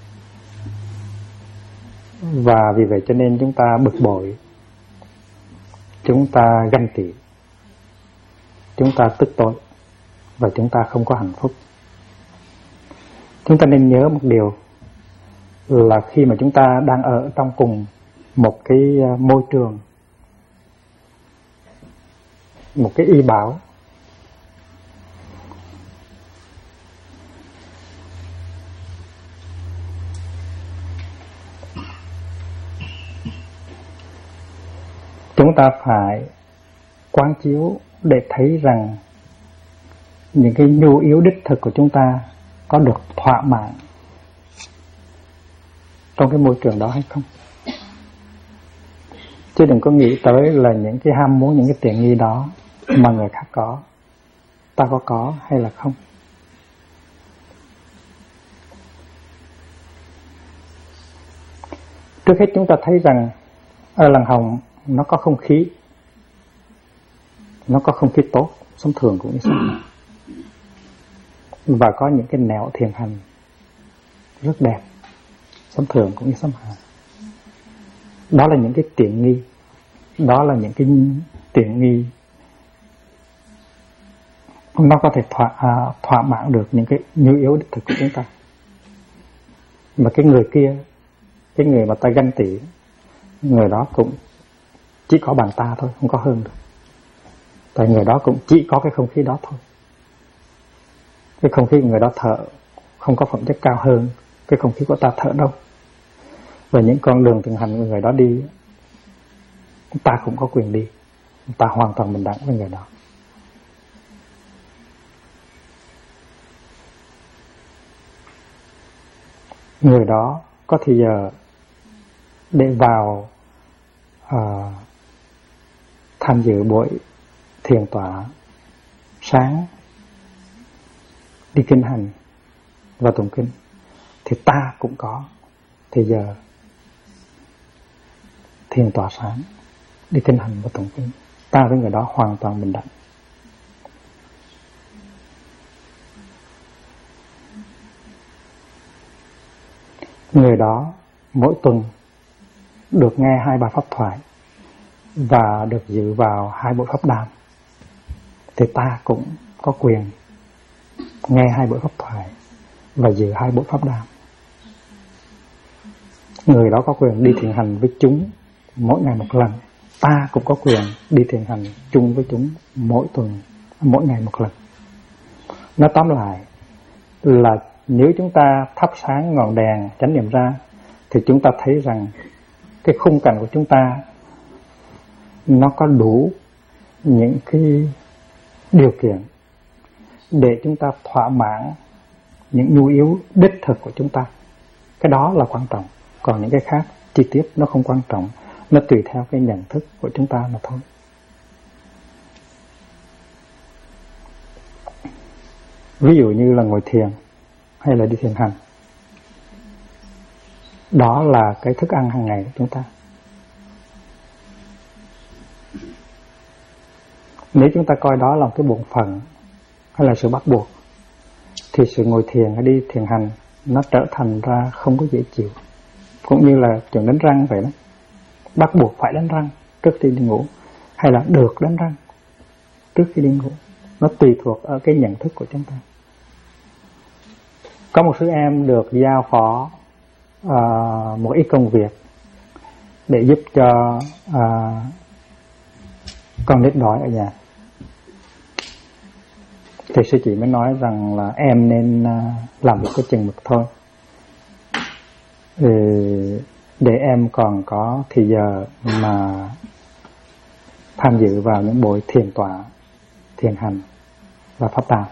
Và vì vậy cho nên chúng ta bực bội, chúng ta ganh tị, chúng ta tức tối và chúng ta không có hạnh phúc. Chúng ta nên nhớ một điều là khi mà chúng ta đang ở trong cùng một cái môi trường, một cái y bảo, chúng ta phải quán chiếu để thấy rằng những cái nhu yếu đích thực của chúng ta có được thỏa mãn trong cái môi trường đó hay không. Chứ đừng có nghĩ tới là những cái ham muốn, những cái tiện nghi đó mà người khác có, ta có hay là không. Trước hết chúng ta thấy rằng ở làng Hồng nó có không khí, nó có không khí tốt, sống thường cũng như sống, và có những cái nẻo thiền hành rất đẹp, sống thường cũng như sống hạ. Đó là những cái tiện nghi Đó là những cái tiện nghi nó có thể thỏa mãn được những cái nhu yếu đích thực của chúng ta. Mà cái người kia, cái người mà ta ganh tị, người đó cũng chỉ có bằng ta thôi, không có hơn được. Tại người đó cũng chỉ có cái không khí đó thôi. Cái không khí của người đó thở không có phẩm chất cao hơn cái không khí của ta thở đâu. Và những con đường thường hành của người đó đi, ta cũng có quyền đi. Ta hoàn toàn bình đẳng với người đó. Người đó có thì giờ để vào tham dự buổi thiền tọa sáng, đi kinh hành và tụng kinh, thì ta cũng có thì giờ thiền tọa sáng, đi kinh hành và tụng kinh. Ta với người đó hoàn toàn bình đẳng. Người đó mỗi tuần được nghe 2 bài pháp thoại và được dự vào 2 buổi pháp đàm, thì ta cũng có quyền nghe 2 buổi pháp thoại và dự 2 buổi pháp đàm. Người đó có quyền đi thiền hành với chúng mỗi ngày một lần. Ta cũng có quyền đi thiền hành chung với chúng mỗi tuần, mỗi ngày một lần. Nói tóm lại là nếu chúng ta thắp sáng ngọn đèn chánh niệm ra, thì chúng ta thấy rằng cái khung cảnh của chúng ta nó có đủ những cái điều kiện để chúng ta thỏa mãn những nhu yếu đích thực của chúng ta. Cái đó là quan trọng. Còn những cái khác chi tiết nó không quan trọng, nó tùy theo cái nhận thức của chúng ta mà thôi. Ví dụ như là ngồi thiền hay là đi thiền hành, đó là cái thức ăn hàng ngày của chúng ta. Nếu chúng ta coi đó là cái bổn phận hay là sự bắt buộc, thì sự ngồi thiền hay đi thiền hành nó trở thành ra không có dễ chịu. Cũng như là chuyện đánh răng vậy đó, bắt buộc phải đánh răng trước khi đi ngủ, hay là được đánh răng trước khi đi ngủ. Nó tùy thuộc ở cái nhận thức của chúng ta. Có một sư em được giao phó một ít công việc để giúp cho con nít đói ở nhà. Thì sư chị mới nói rằng là em nên làm một cái chừng mực thôi, để em còn có thì giờ mà tham dự vào những buổi thiền tọa, thiền hành và pháp đàm.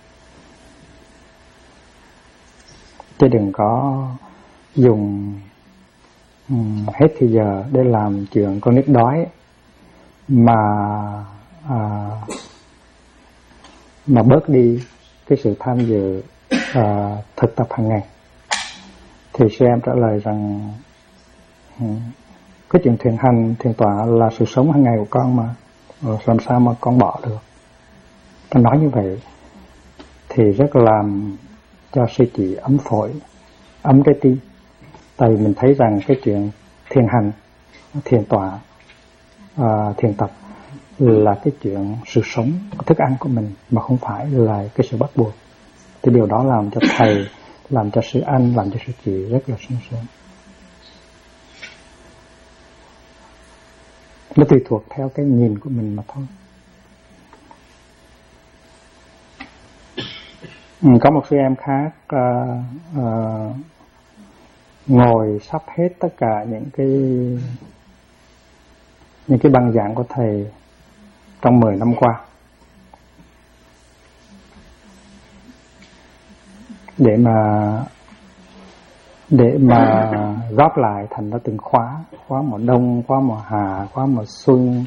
Chứ đừng có dùng hết thì giờ để làm chuyện con nít đói mà bớt đi cái sự tham dự thực tập hàng ngày. Thì sư em trả lời rằng cái chuyện thiền hành, thiền tọa là sự sống hàng ngày của con mà, làm sao mà con bỏ được. Con nói như vậy thì rất làm cho sư chị ấm phổi, ấm trái tim. Tại vì mình thấy rằng cái chuyện thiền hành, thiền tọa, thiền tập là cái chuyện sự sống, thức ăn của mình, mà không phải là cái sự bắt buộc. Thì điều đó làm cho thầy, làm cho sư anh, làm cho sư chị rất là sung sướng. Nó tùy thuộc theo cái nhìn của mình mà thôi. Có một sư em khác ngồi sắp hết tất cả những cái băng giảng của thầy trong 10 năm qua, để mà góp lại thành ra từng khóa mùa đông, khóa mùa hạ, khóa mùa xuân,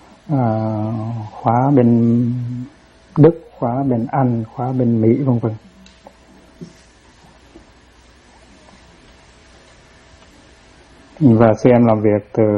khóa bên Đức, khóa bên Anh, khóa bên Mỹ, vân vân. Và sư em làm việc từ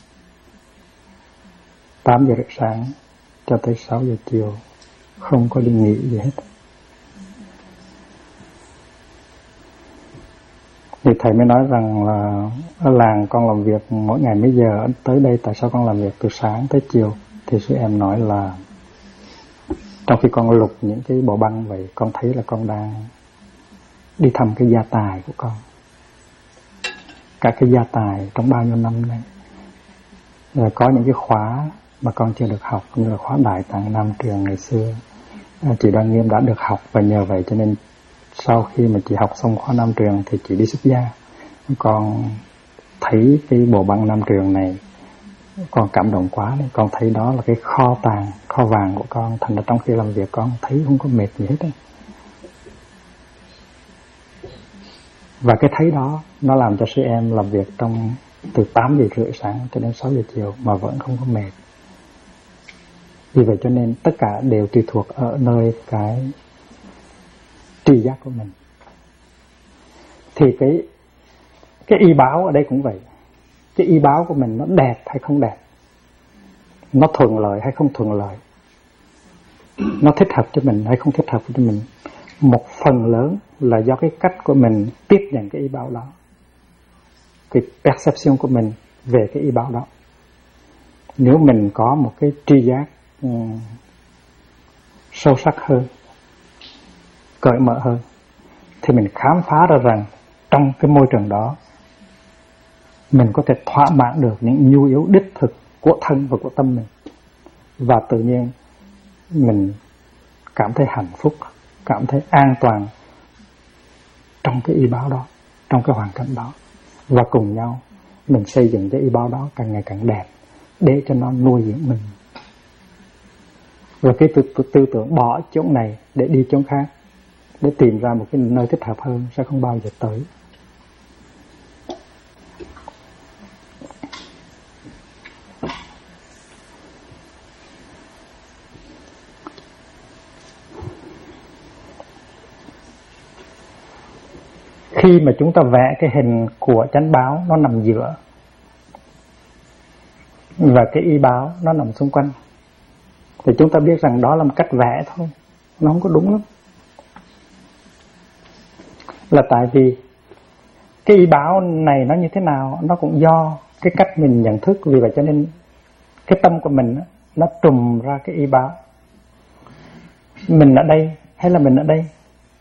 8 giờ sáng cho tới 6 giờ chiều, không có đi nghỉ gì hết. Thì thầy mới nói rằng là ở làng con làm việc mỗi ngày mấy giờ, tới đây tại sao con làm việc từ sáng tới chiều? Thì sư em nói là trong khi con lục những cái bộ băng vậy, con thấy là con đang đi thăm cái gia tài của con. Cả cái gia tài trong bao nhiêu năm này. Rồi có những cái khóa mà con chưa được học, như là khóa Đại Tạng Nam Truyền ngày xưa. Chị Đoan Nghiêm đã được học, và nhờ vậy cho nên sau khi mà chị học xong khóa Nam Truyền thì chị đi xuất gia. Con thấy cái bộ băng Nam Truyền này, con cảm động quá nên con thấy đó là cái kho tàng, kho vàng của con. Thành ra trong khi làm việc con thấy không có mệt gì hết ấy. Và cái thấy đó nó làm cho sư em làm việc trong từ 8 giờ rưỡi sáng cho đến 6 giờ chiều mà vẫn không có mệt. Vì vậy cho nên tất cả đều tùy thuộc ở nơi cái tri giác của mình. Thì cái y báo ở đây cũng vậy. Cái y báo của mình nó đẹp hay không đẹp, nó thuận lợi hay không thuận lợi, nó thích hợp cho mình hay không thích hợp cho mình, một phần lớn là do cái cách của mình tiếp nhận cái y báo đó, cái perception của mình về cái y báo đó. Nếu mình có một cái tri giác sâu sắc hơn, cởi mở hơn, thì mình khám phá ra rằng trong cái môi trường đó mình có thể thỏa mãn được những nhu yếu đích thực của thân và của tâm mình, và tự nhiên mình cảm thấy hạnh phúc, cảm thấy an toàn trong cái y báo đó, trong cái hoàn cảnh đó, và cùng nhau mình xây dựng cái y báo đó càng ngày càng đẹp để cho nó nuôi dưỡng mình. Và cái tư tưởng bỏ chỗ này để đi chỗ khác, để tìm ra một cái nơi thích hợp hơn sẽ không bao giờ tới. Khi mà chúng ta vẽ cái hình của chánh báo nó nằm giữa, và cái y báo nó nằm xung quanh, thì chúng ta biết rằng đó là một cách vẽ thôi, nó không có đúng lắm. Là tại vì cái y báo này nó như thế nào, nó cũng do cái cách mình nhận thức. Vì vậy cho nên cái tâm của mình nó trùm ra cái y báo. Mình ở đây hay là mình ở đây?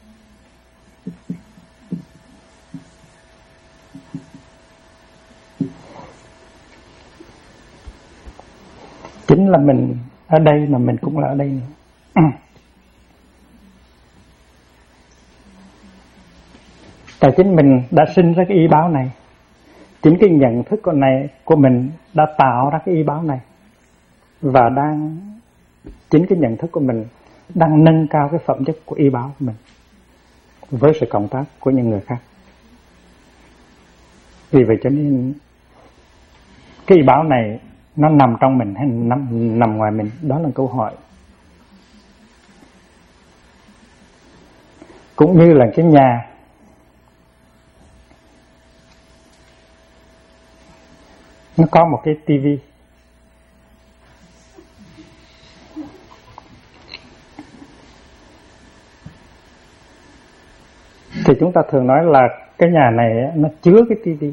Chính là mình ở đây mà mình cũng là ở đây nữa. Tại chính mình đã sinh ra cái y báo này, chính cái nhận thức của mình đã tạo ra cái y báo này, và chính cái nhận thức của mình đang nâng cao cái phẩm chất của y báo của mình với sự cộng tác của những người khác. Vì vậy cho nên cái y báo này nó nằm trong mình hay nằm ngoài mình, đó là câu hỏi. Cũng như là cái nhà, nó có một cái tivi, thì chúng ta thường nói là cái nhà này nó chứa cái tivi.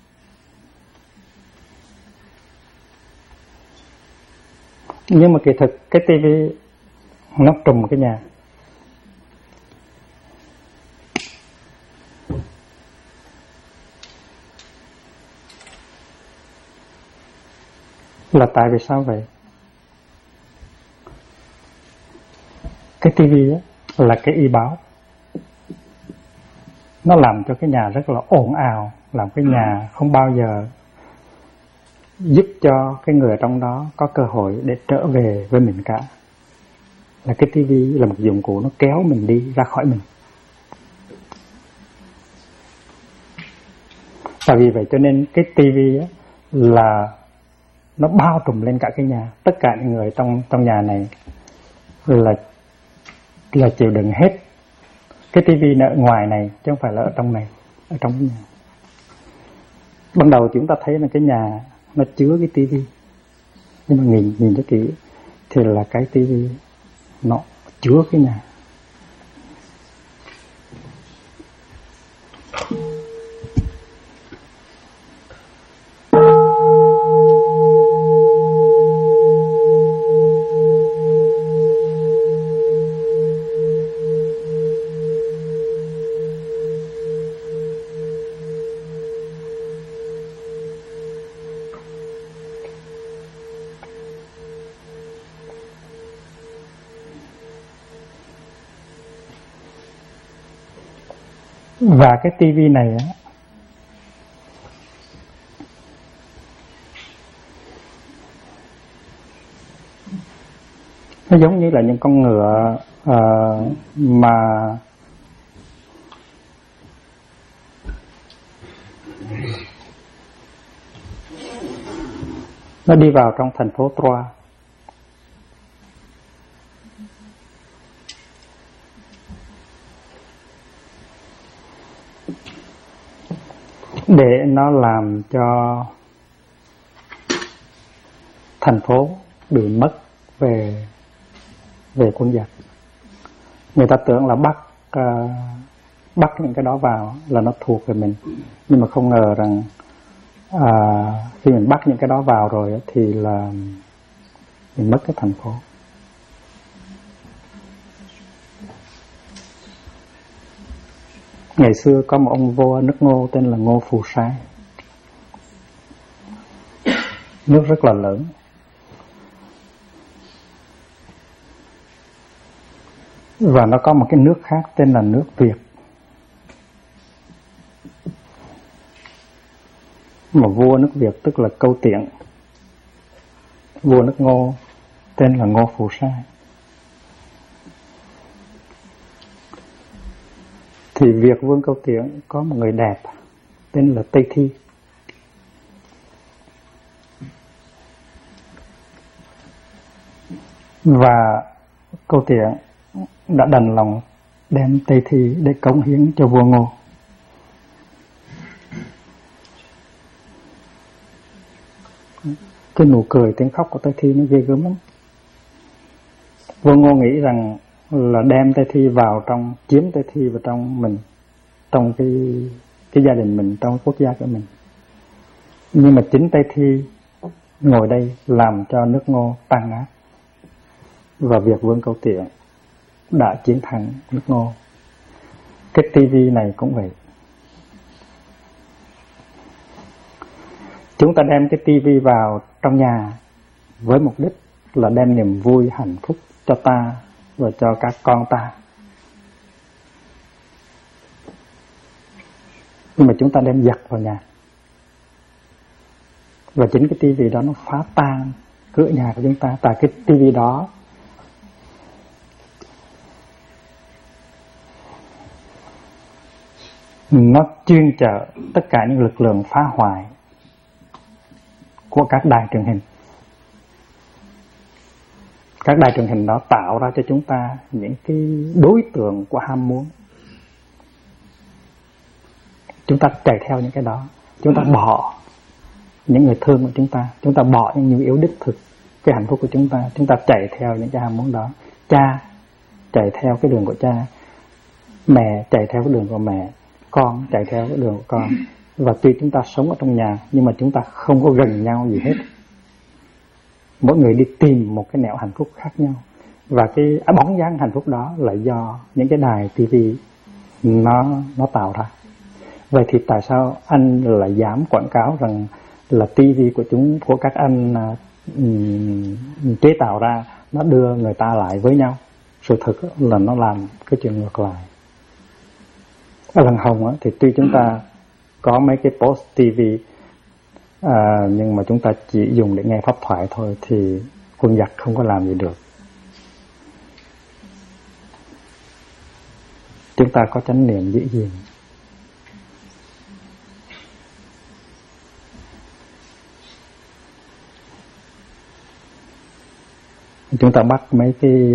Nhưng mà kỳ thực cái tivi nó trùm cái nhà. Là tại vì sao vậy? Cái tivi là cái y báo, nó làm cho cái nhà rất là ồn ào, làm cái nhà không bao giờ giúp cho cái người trong đó có cơ hội để trở về với mình cả. Là cái tivi là một dụng cụ nó kéo mình đi ra khỏi mình. Và vì vậy cho nên cái tivi là nó bao trùm lên cả cái nhà. Tất cả những người trong nhà này là chịu đựng hết cái tivi ở ngoài này, chứ không phải là ở trong này, ở trong cái nhà. Ban đầu chúng ta thấy là cái nhà nó chứa cái tivi, nhưng mà nhìn cho kỹ thì là cái tivi nó chứa cái nhà. Và cái tivi này á, nó giống như là những con ngựa mà nó đi vào trong thành phố Troa. Để nó làm cho thành phố bị mất về quân giặc. Người ta tưởng là bắt những cái đó vào là nó thuộc về mình, nhưng mà không ngờ rằng khi mình bắt những cái đó vào rồi thì là mình mất cái thành phố. Ngày xưa có một ông vua nước Ngô tên là Ngô Phù Sai. Nước rất là lớn. Và nó có một cái nước khác tên là nước Việt. Mà vua nước Việt tức là Câu Tiện. Vua nước Ngô tên là Ngô Phù Sai. Thì Việt vương Câu Tiện có một người đẹp tên là Tây Thi. Và Câu Tiện đã đành lòng đem Tây Thi để cống hiến cho vua Ngô. Cái nụ cười tiếng khóc của Tây Thi nó ghê gớm lắm. Vua Ngô nghĩ rằng là đem Tây Thi vào trong, chiếm Tây Thi vào trong mình, trong cái gia đình mình, trong quốc gia của mình. Nhưng mà chính Tây Thi ngồi đây làm cho nước Ngô tan nát. Và Việt vương Câu Tiện đã chiến thắng nước Ngô. Cái tivi này cũng vậy. Chúng ta đem cái tivi vào trong nhà với mục đích là đem niềm vui, hạnh phúc cho ta và cho các con ta. Nhưng mà chúng ta đem giặc vào nhà. Và chính cái tivi đó nó phá tan cửa nhà của chúng ta. Tại cái tivi đó nó chuyên trợ tất cả những lực lượng phá hoại của các đài truyền hình. Các đài truyền hình đó tạo ra cho chúng ta những cái đối tượng của ham muốn. Chúng ta chạy theo những cái đó. Chúng ta bỏ những người thương của chúng ta bỏ những nhu yếu đích thực, cái hạnh phúc của chúng ta chạy theo những cái ham muốn đó. Cha chạy theo cái đường của cha, mẹ chạy theo cái đường của mẹ, con chạy theo cái đường của con. Và tuy chúng ta sống ở trong nhà nhưng mà chúng ta không có gần nhau gì hết. Mỗi người đi tìm một cái nẻo hạnh phúc khác nhau. Và cái bóng dáng hạnh phúc đó là do những cái đài tivi nó tạo ra. Vậy thì tại sao anh lại dám quảng cáo rằng là tivi của các anh chế tạo ra nó đưa người ta lại với nhau? Sự thật là nó làm cái chuyện ngược lại. Ở Làng Hồng thì tuy chúng ta có mấy cái post TV nhưng mà chúng ta chỉ dùng để nghe pháp thoại thôi thì quân giặc không có làm gì được. Chúng ta có chánh niệm giữ gìn. Chúng ta bắt mấy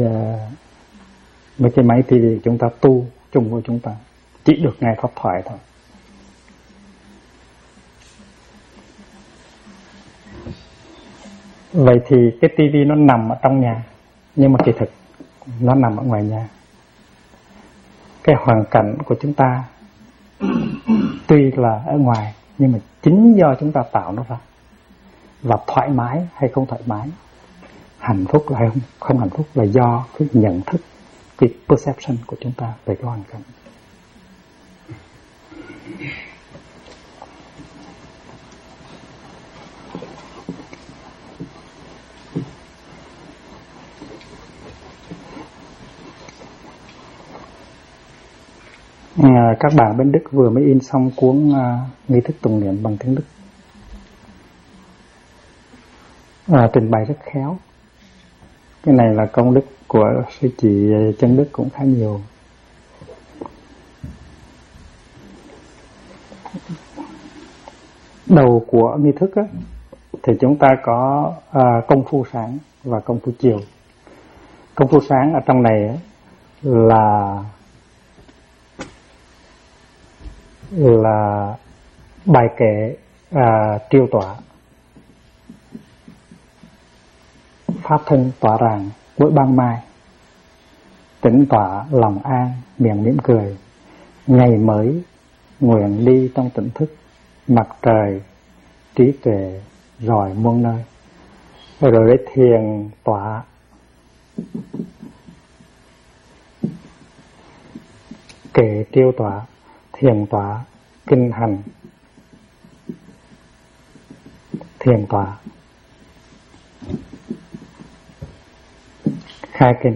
cái máy TV chúng ta tu chung với chúng ta, chỉ được nghe pháp thoại thôi. Vậy thì cái TV nó nằm ở trong nhà, nhưng mà kỳ thực nó nằm ở ngoài nhà. Cái hoàn cảnh của chúng ta tuy là ở ngoài, nhưng mà chính do chúng ta tạo nó ra. Và thoải mái hay không thoải mái, hạnh phúc là không hạnh phúc là do cái nhận thức, cái perception của chúng ta về cái hoàn cảnh. Các bạn bên Đức vừa mới in xong cuốn nghi thức tụng niệm bằng tiếng Đức, trình bày rất khéo. Cái này là công đức của sư chị Chân Đức cũng khá nhiều. Đầu của nghi thức á, thì chúng ta có công phu sáng và công phu chiều. Công phu sáng ở trong này á, là bài kệ triêu tỏa, pháp thân tỏa ràng cuối ban mai, tĩnh tỏa lòng an miệng mỉm cười, ngày mới nguyện đi trong tỉnh thức, mặt trời trí tuệ rọi muôn nơi. Rồi đấy thiền tỏa, kệ triêu tỏa, thiền tỏa, kinh hành, thiền tỏa, khai kinh,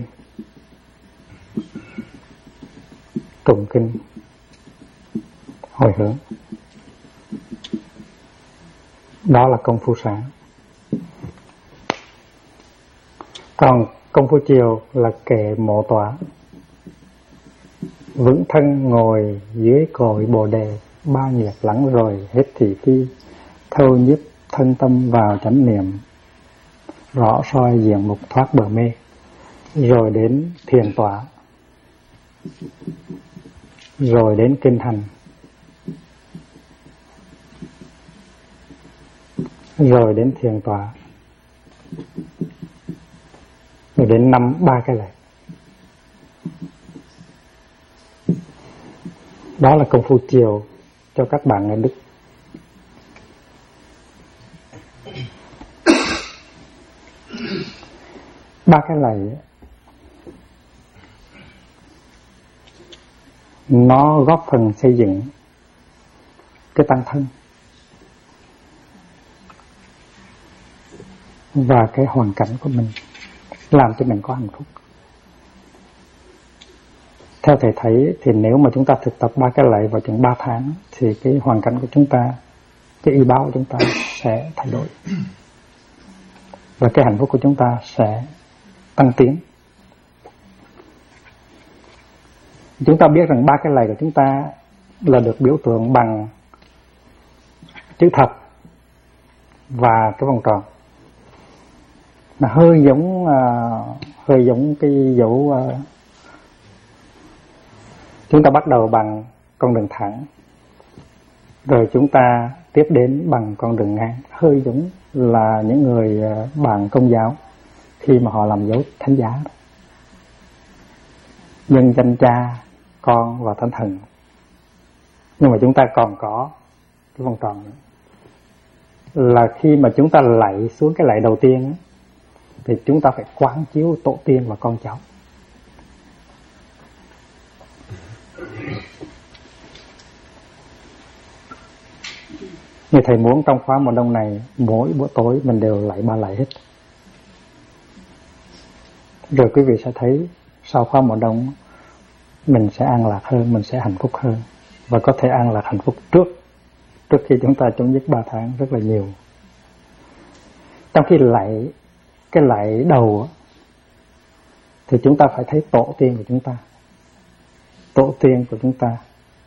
tụng kinh, hồi hướng. Đó là công phu sáng. Còn công phu chiều là kệ mộ tỏa, vững thân ngồi dưới cội bồ đề, ba nhiệt lắng rồi hết thị phi, thâu nhiếp thân tâm vào chánh niệm, rõ soi diện mục thoát bờ mê. Rồi đến thiền tỏa, rồi đến kinh hành, rồi đến thiền tỏa, rồi đến ba cái lệ. Đó là công phu chiều cho các bạn ở Đức. Ba cái lệ nó góp phần xây dựng cái tăng thân và cái hoàn cảnh của mình, làm cho mình có hạnh phúc. Theo thầy thấy thì nếu mà chúng ta thực tập ba cái lạy vào chừng 3 tháng thì cái hoàn cảnh của chúng ta, cái y báo của chúng ta sẽ thay đổi, và cái hạnh phúc của chúng ta sẽ tăng tiến. Chúng ta biết rằng ba cái lạy của chúng ta là được biểu tượng bằng chữ thập và cái vòng tròn. Nó hơi giống cái dấu. Chúng ta bắt đầu bằng con đường thẳng, rồi chúng ta tiếp đến bằng con đường ngang, hơi giống là những người bạn Công giáo khi mà họ làm dấu thánh giá, nhân danh Cha, Con và Thánh Thần. Nhưng mà chúng ta còn có cái vòng tròn nữa, là khi mà chúng ta lạy xuống cái lạy đầu tiên thì chúng ta phải quán chiếu tổ tiên và con cháu. Như thầy muốn trong khóa mùa đông này, mỗi bữa tối mình đều lạy 3 lạy hết. Rồi quý vị sẽ thấy sau khóa mùa đông mình sẽ an lạc hơn, mình sẽ hạnh phúc hơn, và có thể an lạc hạnh phúc trước khi chúng ta chấm dứt 3 tháng rất là nhiều. Trong khi lạy cái lạy đầu thì chúng ta phải thấy tổ tiên của chúng ta. Tổ tiên của chúng ta,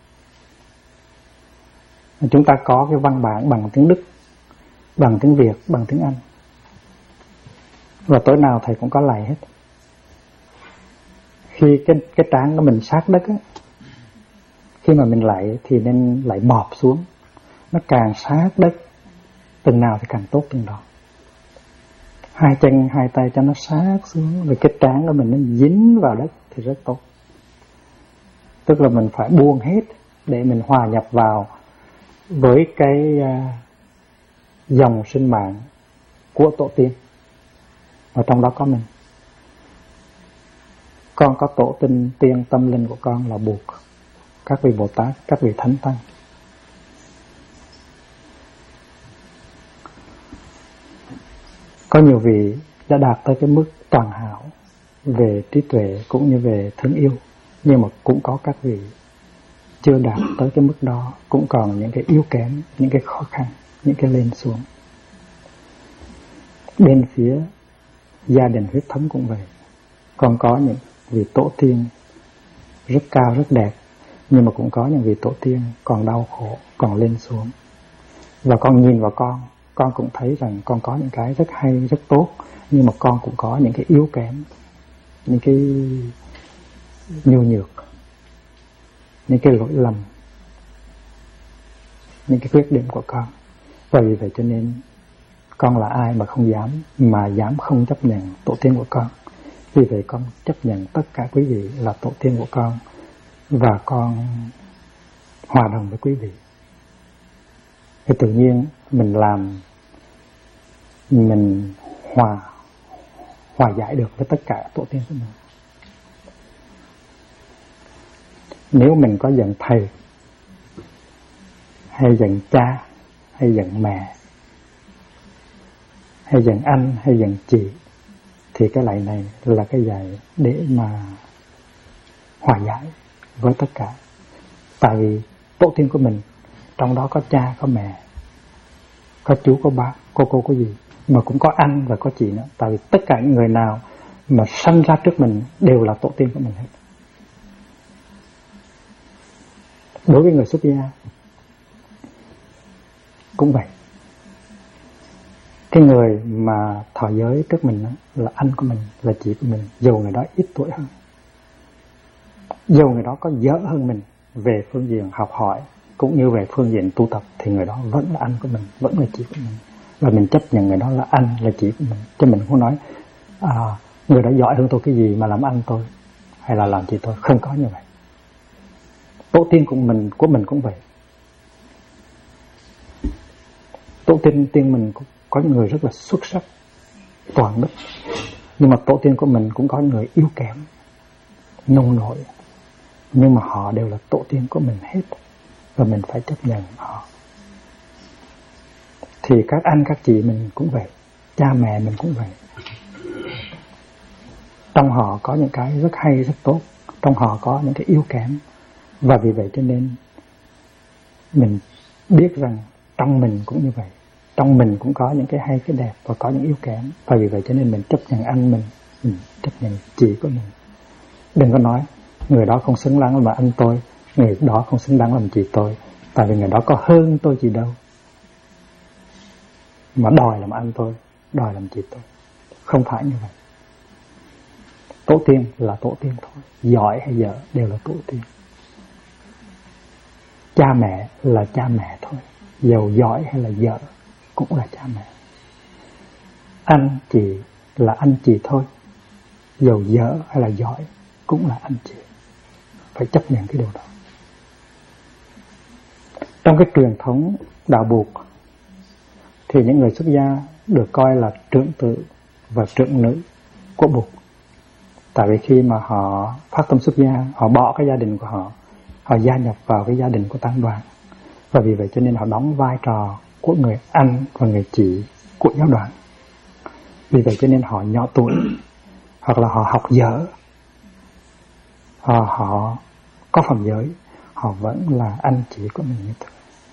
chúng ta có cái văn bản bằng tiếng Đức, bằng tiếng Việt, bằng tiếng Anh, và tối nào thầy cũng có lạy hết. Khi cái trán của mình sát đất á, khi mà mình lạy thì nên lạy bọp xuống, nó càng sát đất từng nào thì càng tốt từng đó. 2 chân 2 tay cho nó sát xuống, rồi cái trán của mình nó dính vào đất thì rất tốt. Tức là mình phải buông hết để mình hòa nhập vào với cái dòng sinh mạng của tổ tiên, và trong đó có mình. Con có tổ tiên tâm linh của con là buộc các vị Bồ Tát, các vị Thánh Tăng. Có nhiều vị đã đạt tới cái mức toàn hảo về trí tuệ cũng như về thương yêu, nhưng mà cũng có các vị chưa đạt tới cái mức đó cũng còn những cái yếu kém, những cái khó khăn, những cái lên xuống. Bên phía gia đình huyết thống cũng vậy. Con có những vị tổ tiên rất cao, rất đẹp, nhưng mà cũng có những vị tổ tiên còn đau khổ, còn lên xuống. Và con nhìn vào con cũng thấy rằng con có những cái rất hay, rất tốt, nhưng mà con cũng có những cái yếu kém, những cái nhu nhược, những cái lỗi lầm, những cái khuyết điểm của con. Và vì vậy cho nên con là ai mà không dám không chấp nhận tổ tiên của con. Vì vậy con chấp nhận tất cả quý vị là tổ tiên của con, và con hòa đồng với quý vị. Thì tự nhiên mình làm, mình hòa giải được với tất cả tổ tiên của mình. Nếu mình có giận thầy, hay giận cha, hay giận mẹ, hay giận anh, hay giận chị, thì cái lạy này là cái lạy để mà hòa giải với tất cả. Tại vì tổ tiên của mình, trong đó có cha, có mẹ, có chú, có bác, có cô, có dì, mà cũng có anh và có chị nữa. Tại vì tất cả những người nào mà sanh ra trước mình đều là tổ tiên của mình hết. Đối với người xuất gia cũng vậy. Cái người mà thọ giới trước mình đó, là anh của mình, là chị của mình, dù người đó ít tuổi hơn, dù người đó có dở hơn mình về phương diện học hỏi cũng như về phương diện tu tập, thì người đó vẫn là anh của mình, vẫn là chị của mình. Và mình chấp nhận người đó là anh, là chị của mình. Chứ mình không nói người đó giỏi hơn tôi cái gì mà làm anh tôi hay là làm chị tôi. Không có như vậy. Tổ tiên của mình cũng vậy. Tổ tiên mình có những người rất là xuất sắc, toàn đức, nhưng mà tổ tiên của mình cũng có những người yếu kém, nông nổi, nhưng mà họ đều là tổ tiên của mình hết, và mình phải chấp nhận họ. Thì các anh các chị mình cũng vậy, cha mẹ mình cũng vậy. Trong họ có những cái rất hay, rất tốt, trong họ có những cái yếu kém, và vì vậy cho nên mình biết rằng trong mình cũng như vậy. Trong mình cũng có những cái hay, cái đẹp, và có những yếu kém. Và vì vậy cho nên mình chấp nhận anh mình chấp nhận chị của mình. Đừng có nói người đó không xứng đáng làm anh tôi, người đó không xứng đáng làm chị tôi, tại vì người đó có hơn tôi gì đâu mà đòi làm anh tôi, đòi làm chị tôi. Không phải như vậy. Tổ tiên là tổ tiên thôi, giỏi hay dở đều là tổ tiên. Cha mẹ là cha mẹ thôi, giàu giỏi hay là dở cũng là cha mẹ. Anh chị là anh chị thôi, giàu dở hay là giỏi cũng là anh chị. Phải chấp nhận cái điều đó. Trong cái truyền thống đạo Bụt thì những người xuất gia được coi là trưởng tử và trưởng nữ của Bụt. Tại vì khi mà họ phát tâm xuất gia, họ bỏ cái gia đình của họ, họ gia nhập vào cái gia đình của tăng đoàn. Và vì vậy cho nên họ đóng vai trò của người anh và người chị của giáo đoàn. Vì vậy cho nên họ nhỏ tuổi, hoặc là họ học dở, họ có phẩm giới, họ vẫn là anh chị của mình như thế.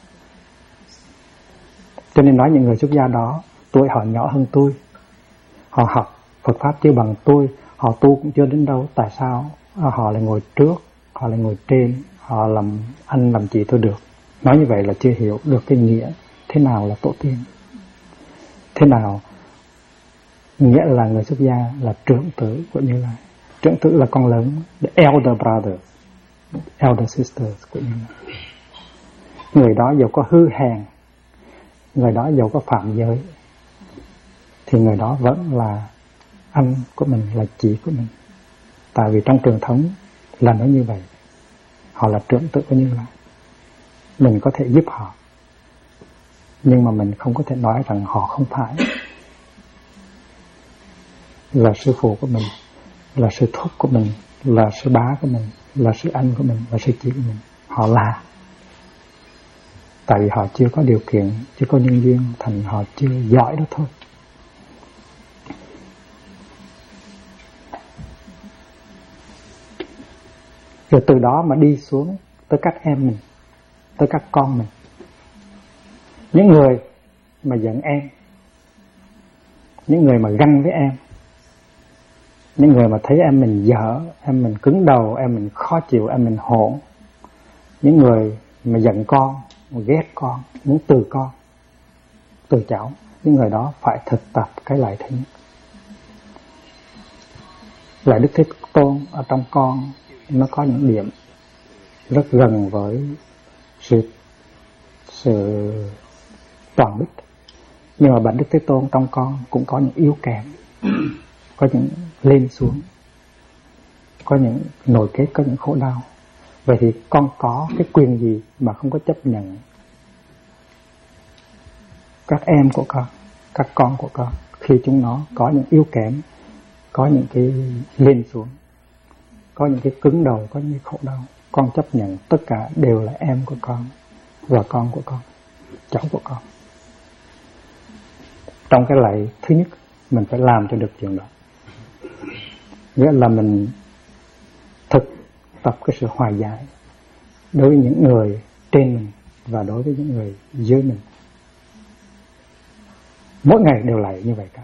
Cho nên nói những người xuất gia đó, tuổi họ nhỏ hơn tôi, họ học Phật Pháp chưa bằng tôi, họ tu cũng chưa đến đâu, tại sao họ lại ngồi trước, họ lại ngồi trên, họ làm anh làm chị tôi được. Nói như vậy là chưa hiểu được cái nghĩa thế nào là tổ tiên, thế nào nghĩa là người xuất gia là trưởng tử của Như Lai. Trưởng tử là con lớn, the elder brother, elder sisters của Như Lai. Người đó dầu có hư hèn, người đó dầu có phạm giới, thì người đó vẫn là anh của mình, là chị của mình. Tại vì trong truyền thống là nói như vậy, họ là trưởng tử của Như Lai. Mình có thể giúp họ, nhưng mà mình không có thể nói rằng họ không phải là sư phụ của mình, là sư thúc của mình, là sư bá của mình, là sư anh của mình, là sư chị của mình. Họ là, tại vì họ chưa có điều kiện, chưa có nhân duyên, thành họ chưa giỏi đó thôi. Rồi từ đó mà đi xuống tới các em mình, tới các con mình. Những người mà giận em, những người mà ganh với em, những người mà thấy em mình dở, em mình cứng đầu, em mình khó chịu, em mình hỗn, những người mà giận con, mà ghét con, muốn từ con, từ cháu, những người đó phải thực tập cái lại thứ nhất. Lại Đức Thế Tôn ở trong con nó có những điểm rất gần với sự toàn bích, nhưng mà bản Đức Thế Tôn trong con cũng có những yếu kém, có những lên xuống, có những nổi kết, có những khổ đau. Vậy thì con có cái quyền gì mà không có chấp nhận các em của con, các con của con khi chúng nó có những yếu kém, có những cái lên xuống, có những cái cứng đầu, có những cái khổ đau. Con chấp nhận tất cả đều là em của con và con của con, cháu của con. Trong cái lạy thứ nhất mình phải làm cho được chuyện đó, nghĩa là mình thực tập cái sự hòa giải đối với những người trên mình và đối với những người dưới mình. Mỗi ngày đều lạy như vậy cả.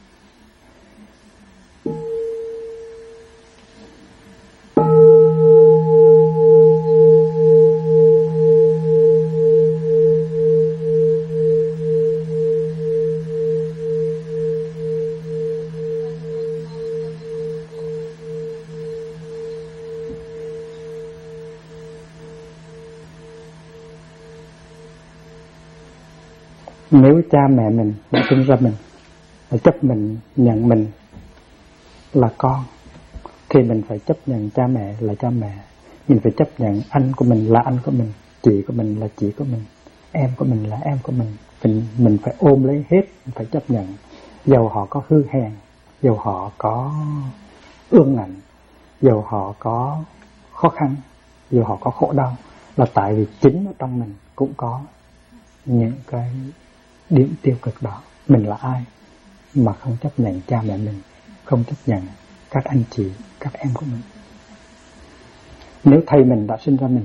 Nếu cha mẹ mình đã sinh ra mình, đã chấp mình, nhận mình là con, thì mình phải chấp nhận cha mẹ là cha mẹ. Mình phải chấp nhận anh của mình là anh của mình, chị của mình là chị của mình, em của mình là em của mình. Mình phải ôm lấy hết, mình phải chấp nhận. Dầu họ có hư hèn, dầu họ có ương ngạnh, dầu họ có khó khăn, dầu họ có khổ đau, là tại vì chính ở trong mình cũng có những cái điểm tiêu cực đó. Mình là ai mà không chấp nhận cha mẹ mình, không chấp nhận các anh chị, các em của mình? Nếu thầy mình đã sinh ra mình,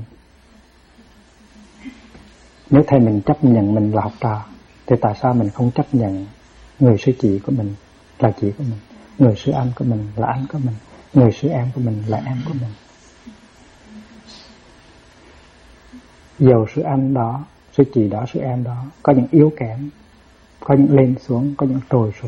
nếu thầy mình chấp nhận mình là học trò, thì tại sao mình không chấp nhận người sư chị của mình là chị của mình, người sư anh của mình là anh của mình, người sư em của mình là em của mình? Dầu sư anh đó, sư chị đó, sư em đó có những yếu kém, có những lên xuống, có những trồi sụp,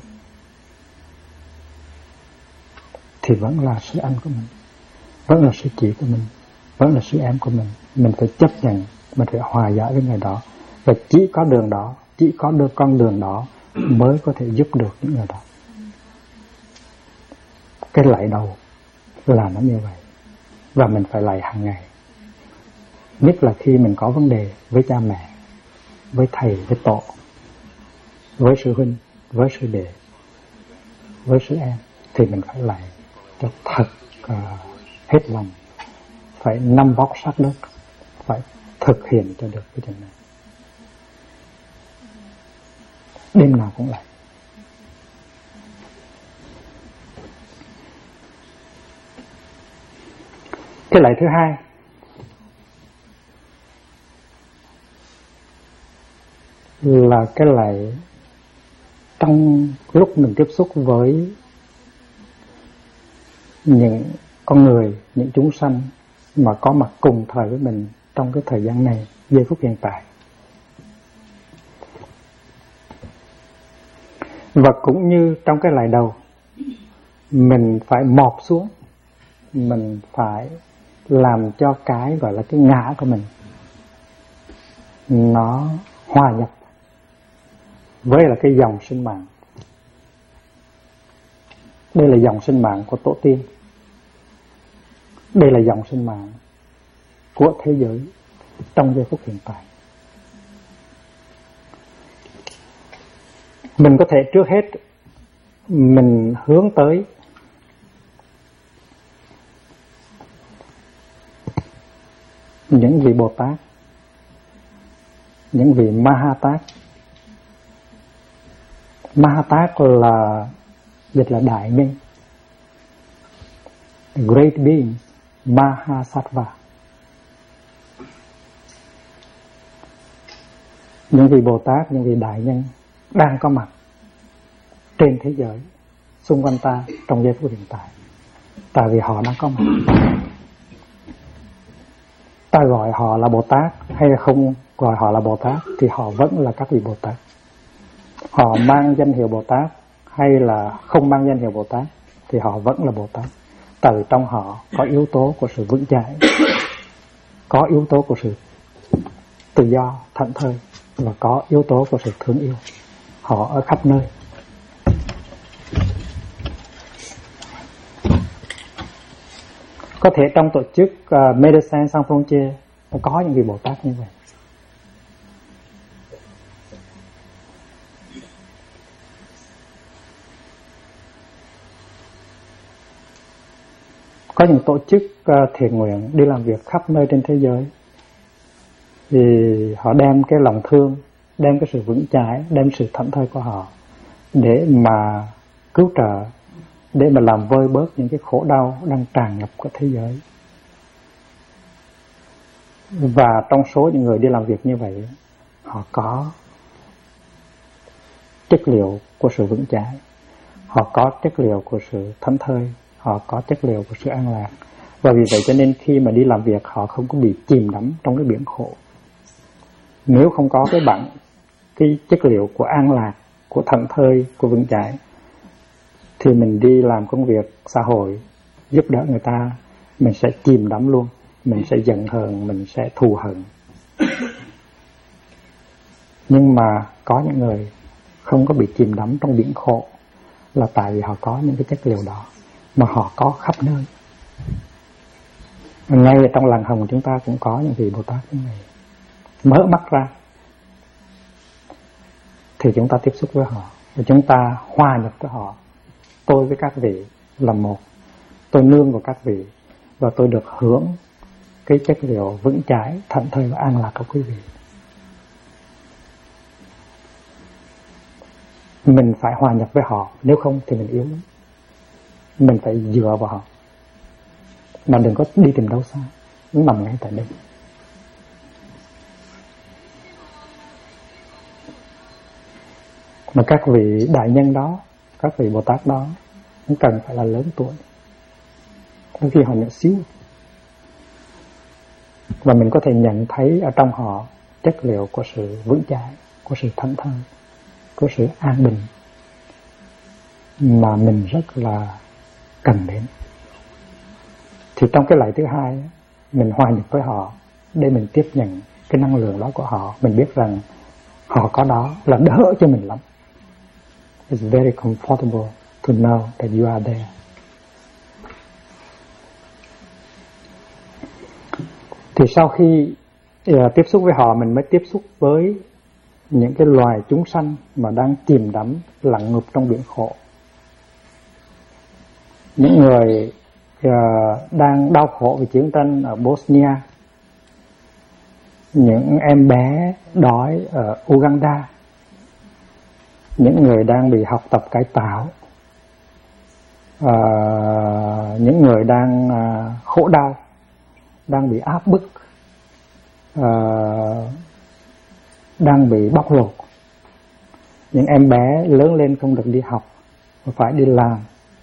thì vẫn là sư anh của mình, vẫn là sư chị của mình, vẫn là sư em của mình. Mình phải chấp nhận, mình phải hòa giải với người đó. Và chỉ có đường đó, chỉ có được con đường đó mới có thể giúp được những người đó. Cái lạy đầu là nó như vậy, và mình phải lạy hàng ngày. Nhất là khi mình có vấn đề với cha mẹ, với thầy, với tổ, với sư huynh, với sư đệ, với sư em, thì mình phải lạy cho thật hết lòng, phải nắm bóp sát đất, phải thực hiện cho được cái chuyện này. Đêm nào cũng lạy. Cái lạy thứ hai là cái lạy trong lúc mình tiếp xúc với những con người, những chúng sanh mà có mặt cùng thời với mình trong cái thời gian này, giây phút hiện tại. Và cũng như trong cái lạy đầu, mình phải mọp xuống, mình phải làm cho cái gọi là cái ngã của mình nó hòa nhập với là cái dòng sinh mạng. Đây là dòng sinh mạng của tổ tiên, đây là dòng sinh mạng của thế giới trong giây phút hiện tại. Mình có thể trước hết mình hướng tới những vị Bồ Tát, những vị Ma Ha Tát. Ma Ha Tát là dịch là đại nhân, great being, Mahasattva. những vị Bồ Tát, những vị đại nhân đang có mặt trên thế giới xung quanh ta trong giây phút hiện tại, tại vì họ đang có mặt. Ta gọi họ là Bồ Tát hay là không gọi họ là Bồ Tát thì họ vẫn là các vị Bồ Tát. Họ mang danh hiệu Bồ Tát hay là không mang danh hiệu Bồ Tát thì họ vẫn là Bồ Tát. Tại vì trong họ có yếu tố của sự vững chãi, có yếu tố của sự tự do, thảnh thơi, và có yếu tố của sự thương yêu. Họ ở khắp nơi. Có thể trong tổ chức Médecins Sans Frontières có những vị Bồ Tát như vậy. Có những tổ chức thiện nguyện đi làm việc khắp nơi trên thế giới, thì họ đem cái lòng thương, đem cái sự vững chãi, đem sự thảnh thơi của họ để mà cứu trợ, để mà làm vơi bớt những cái khổ đau đang tràn ngập của thế giới. Và trong số những người đi làm việc như vậy, họ có chất liệu của sự vững chãi, họ có chất liệu của sự thảnh thơi, họ có chất liệu của sự an lạc. Và vì vậy cho nên khi mà đi làm việc, họ không có bị chìm đắm trong cái biển khổ. Nếu không có cái chất liệu của an lạc, của thảnh thơi, của vững chãi, thì mình đi làm công việc xã hội giúp đỡ người ta, mình sẽ chìm đắm luôn, mình sẽ giận hờn, mình sẽ thù hận. Nhưng mà có những người không có bị chìm đắm trong biển khổ là tại vì họ có những cái chất liệu đó, mà họ có khắp nơi. Ngay trong làng Hồng chúng ta cũng có những vị Bồ Tát như vậy. Mở mắt ra thì chúng ta tiếp xúc với họ, và chúng ta hòa nhập với họ. Tôi với các vị là một, tôi nương vào các vị, và tôi được hưởng cái chất liệu vững chãi, thảnh thơi và an lạc của quý vị. Mình phải hòa nhập với họ, nếu không thì mình yếu lắm. Mình phải dựa vào họ, mà đừng có đi tìm đâu xa, nó nằm ngay tại đây. Mà các vị đại nhân đó, các vị Bồ Tát đó cũng cần phải là lớn tuổi, đôi khi họ nhỏ xíu, và mình có thể nhận thấy ở trong họ chất liệu của sự vững chãi, của sự thảnh thơi, của sự an bình mà mình rất là cần đến. Thì trong cái lạy thứ hai, mình hòa nhập với họ để mình tiếp nhận cái năng lượng đó của họ. Mình biết rằng họ có đó là đỡ cho mình lắm. It's very comfortable to know that you are there. Thì sau khi tiếp xúc với họ, mình mới tiếp xúc với những cái loài chúng sanh mà đang chìm đắm lặng ngụp trong biển khổ. Những người đang đau khổ vì chiến tranh ở Bosnia, những em bé đói ở Uganda, những người đang bị học tập cải tạo, những người đang khổ đau, đang bị áp bức, đang bị bóc lột, những em bé lớn lên không được đi học, phải đi làm,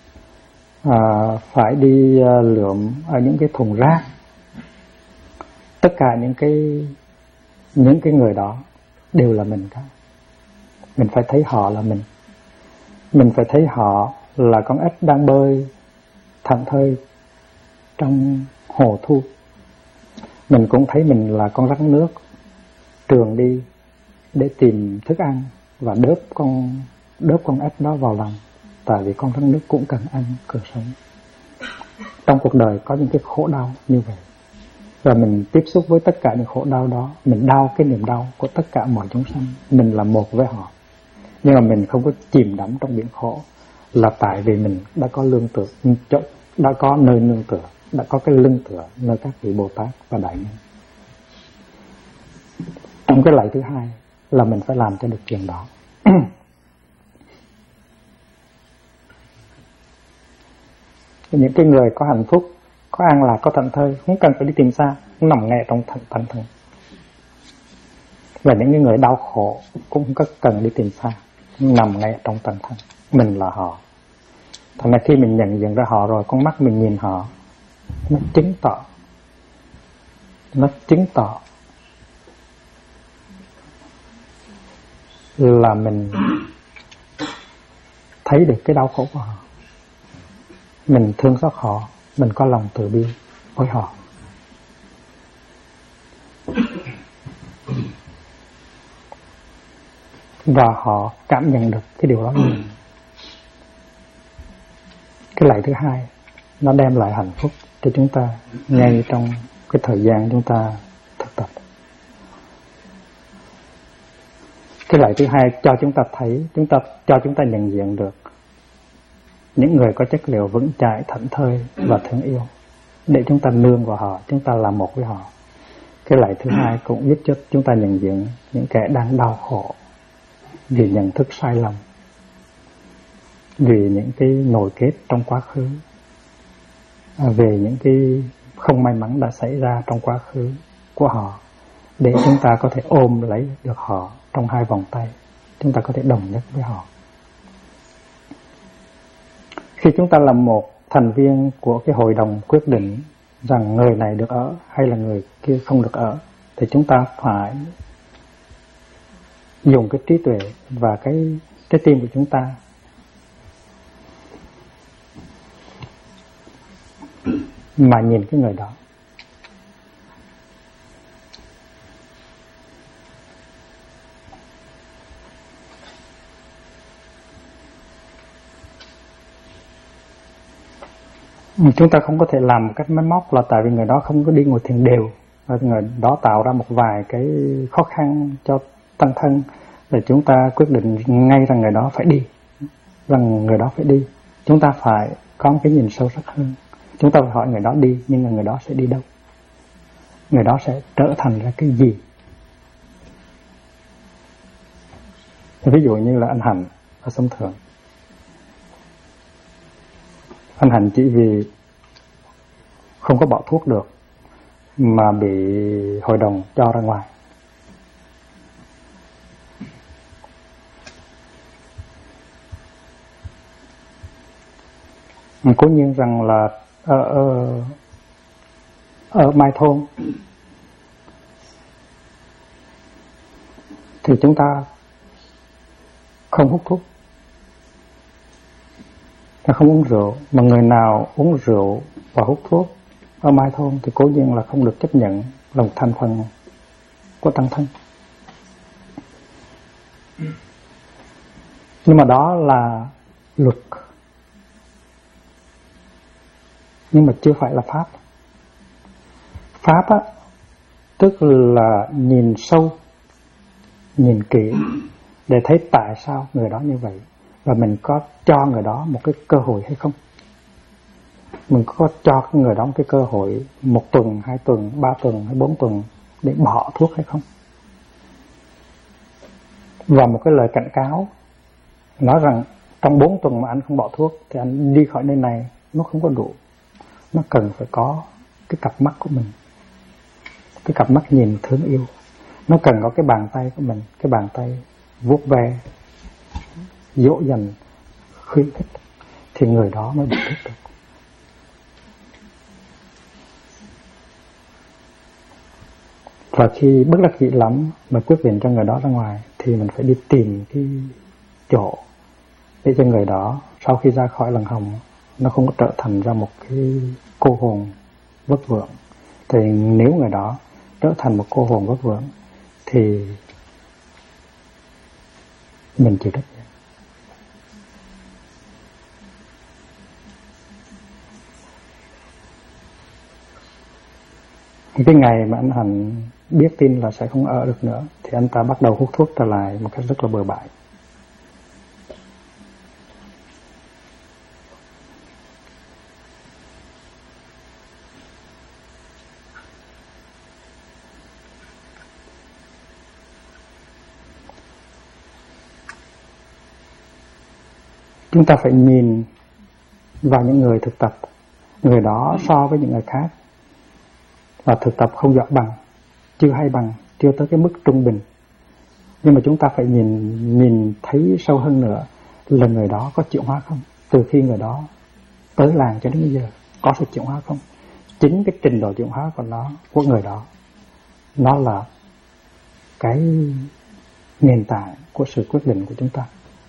phải đi lượm ở những cái thùng rác. Tất cả những cái người đó đều là mình cả. Mình phải thấy họ là mình. Mình phải thấy họ là con ếch đang bơi thảnh thơi trong hồ thu. Mình cũng thấy mình là con rắn nước trườn đi để tìm thức ăn và đớp con ếch đó vào lòng, tại vì con rắn nước cũng cần ăn, cần sống. Trong cuộc đời có những cái khổ đau như vậy, và mình tiếp xúc với tất cả những khổ đau đó, mình đau cái niềm đau của tất cả mọi chúng sanh. Mình là một với họ, nhưng mà mình không có chìm đắm trong biển khổ, là tại vì mình đã có lương tựa, đã có nơi nương tựa, đã có cái lưng tựa nơi các vị Bồ Tát và đại nhân. Trong cái lạy thứ hai là mình phải làm cho được chuyện đó. Những cái người có hạnh phúc, có an lạc, có thảnh thơi, không cần phải đi tìm xa, không nằm ngay trong thảnh thơi. Và những người đau khổ cũng không có cần đi tìm xa, nằm ngay trong tận thân mình là họ. Thành ra khi mình nhận diện ra họ rồi, con mắt mình nhìn họ, nó chứng tỏ là mình thấy được cái đau khổ của họ, mình thương xót họ, mình có lòng từ bi với họ. Và họ cảm nhận được cái điều đó nhiều. Cái lại thứ hai, nó đem lại hạnh phúc cho chúng ta ngay trong cái thời gian chúng ta thực tập. Cái lại thứ hai cho chúng ta thấy, cho chúng ta nhận diện được những người có chất liệu vững chãi, thảnh thơi và thương yêu, để chúng ta nương vào họ, chúng ta làm một với họ. Cái lại thứ hai cũng giúp cho chúng ta nhận diện những kẻ đang đau khổ vì nhận thức sai lầm, vì những cái nổi kết trong quá khứ, về những cái không may mắn đã xảy ra trong quá khứ của họ, để chúng ta có thể ôm lấy được họ trong hai vòng tay, chúng ta có thể đồng nhất với họ. Khi chúng ta là một thành viên của cái hội đồng quyết định rằng người này được ở hay là người kia không được ở, thì chúng ta phải dùng cái trí tuệ và cái tim của chúng ta mà nhìn cái người đó. Chúng ta không có thể làm một cách máy móc, là tại vì người đó không có đi ngồi thiền đều, và người đó tạo ra một vài cái khó khăn cho tăng thân, để chúng ta quyết định ngay rằng người đó phải đi, Chúng ta phải có một cái nhìn sâu sắc hơn. Chúng ta phải hỏi người đó đi, nhưng mà người đó sẽ đi đâu? Người đó sẽ trở thành ra cái gì? Ví dụ như là anh Hạnh ở Sông Thượng. Anh Hạnh chỉ vì không có bỏ thuốc được mà bị hội đồng cho ra ngoài. Cố nhiên rằng là ở Mai Thôn thì chúng ta không hút thuốc, không uống rượu, mà người nào uống rượu và hút thuốc ở Mai Thôn thì cố nhiên là không được chấp nhận là một thành phần của tăng thân. Nhưng mà đó là luật, nhưng mà chưa phải là pháp. Pháp á, tức là nhìn sâu, nhìn kỹ để thấy tại sao người đó như vậy, và mình có cho người đó một cái cơ hội hay không. Mình có cho người đó một cái cơ hội 1 tuần, 2 tuần, 3 tuần hay 4 tuần để bỏ thuốc hay không. Và một cái lời cảnh cáo nói rằng trong 4 tuần mà anh không bỏ thuốc thì anh đi khỏi nơi này nó không có đủ. Nó cần phải có cái cặp mắt của mình, cái cặp mắt nhìn thương yêu. Nó cần có cái bàn tay của mình, cái bàn tay vuốt ve, dỗ dành, khuyến khích, thì người đó mới bị thuốc được. Và khi bất đắc dĩ lắm mà quyết định cho người đó ra ngoài, thì mình phải đi tìm cái chỗ để cho người đó sau khi ra khỏi làng hồng nó không có trở thành ra một cái cô hồn vất vưởng. Thì nếu người đó trở thành một cô hồn vất vưởng thì mình chịu trách nhiệm. Cái ngày mà anh Hạnh biết tin là sẽ không ở được nữa thì anh ta bắt đầu hút thuốc trở lại một cách rất là bừa bãi. Chúng ta phải nhìn vào những người thực tập, người đó so với những người khác và thực tập không giỏi bằng, chưa hay bằng, chưa tới cái mức trung bình, Nhưng mà chúng ta phải nhìn thấy sâu hơn nữa là người đó có chuyển hóa không. Từ khi người đó tới làng cho đến bây giờ có sự chuyển hóa không. Chính cái trình độ chuyển hóa của người đó, nó là cái nền tảng của sự quyết định của chúng ta.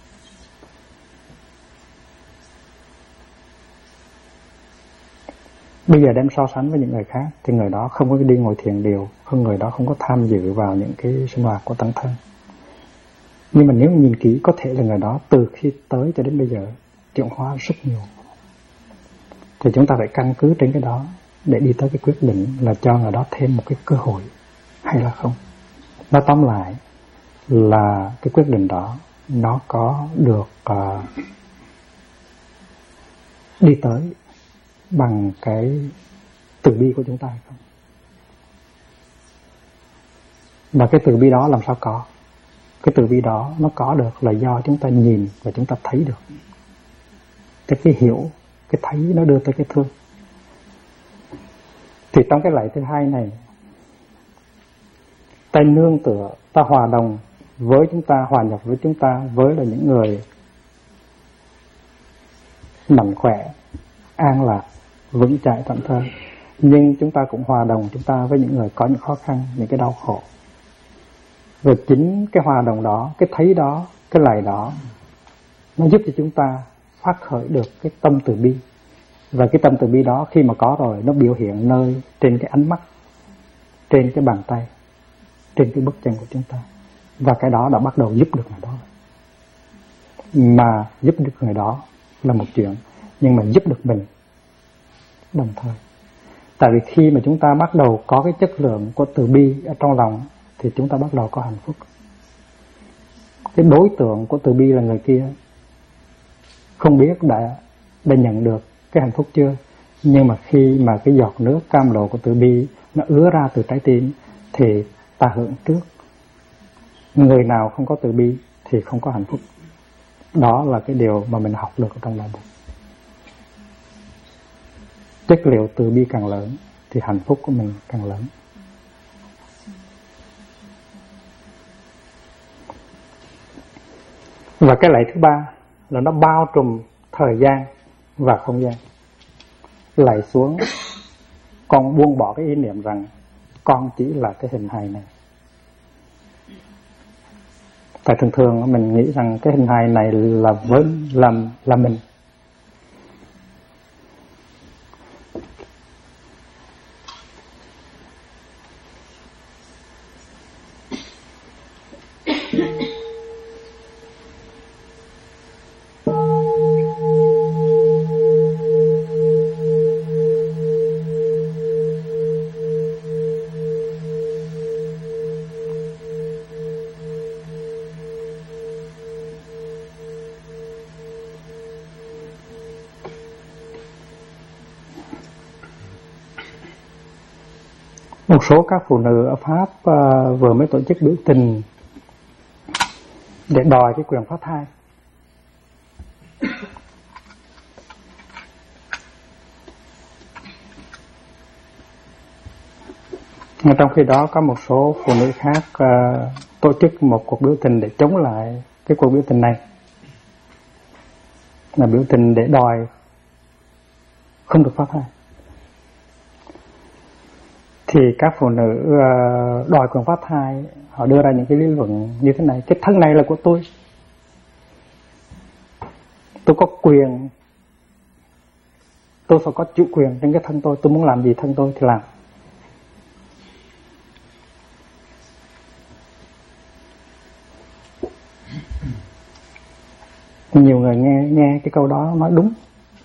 Bây giờ đem so sánh với những người khác thì người đó không có đi ngồi thiền điều, người đó không có tham dự vào những cái sinh hoạt của tăng thân. Nhưng mà nếu nhìn kỹ có thể là người đó từ khi tới cho đến bây giờ chuyển hóa rất nhiều. Thì chúng ta phải căn cứ trên cái đó để đi tới cái quyết định là cho người đó thêm một cái cơ hội hay là không. Nói tóm lại là cái quyết định đó nó có được đi tới bằng cái từ bi của chúng ta hay không. Và cái từ bi đó làm sao có? Cái từ bi đó nó có được là do chúng ta nhìn và chúng ta thấy được. Cái hiểu, cái thấy nó đưa tới cái thương. Thì trong cái lạy thứ hai này, ta nương tựa, ta hòa đồng với chúng ta, hòa nhập với chúng ta, với là những người mạnh khỏe, an lạc, vững chãi thảnh thơi. Nhưng chúng ta cũng hòa đồng chúng ta với những người có những khó khăn, những cái đau khổ. Rồi chính cái hòa đồng đó, cái thấy đó, cái lạy đó, nó giúp cho chúng ta phát khởi được cái tâm từ bi. Và cái tâm từ bi đó khi mà có rồi, nó biểu hiện nơi trên cái ánh mắt, trên cái bàn tay, trên cái bước chân của chúng ta. Và cái đó đã bắt đầu giúp được người đó. Mà giúp được người đó là một chuyện, nhưng mà giúp được mình đồng thời. Tại vì khi mà chúng ta bắt đầu có cái chất lượng của từ bi ở trong lòng thì chúng ta bắt đầu có hạnh phúc. Cái đối tượng của từ bi là người kia không biết đã nhận được cái hạnh phúc chưa, nhưng mà khi mà cái giọt nước cam lộ của từ bi nó ứa ra từ trái tim thì ta hưởng trước. Người nào không có từ bi thì không có hạnh phúc. Đó là cái điều mà mình học được ở trong Đại Buddha. Chất liệu từ bi càng lớn thì hạnh phúc của mình càng lớn. Và cái lạy thứ ba là nó bao trùm thời gian và không gian. Lạy xuống, con buông bỏ cái ý niệm rằng con chỉ là cái hình hài này. Tại thường thường mình nghĩ rằng cái hình hài này là mình. Một số các phụ nữ ở Pháp vừa mới tổ chức biểu tình để đòi cái quyền phá thai. Trong khi đó có một số phụ nữ khác tổ chức một cuộc biểu tình để chống lại cái cuộc biểu tình này, là biểu tình để đòi không được phá thai. Thì các phụ nữ đòi quyền phá thai, họ đưa ra những cái lý luận như thế này: cái thân này là của tôi có quyền, tôi phải có chủ quyền trên cái thân tôi muốn làm gì thân tôi thì làm. Nhiều người nghe cái câu đó nói đúng.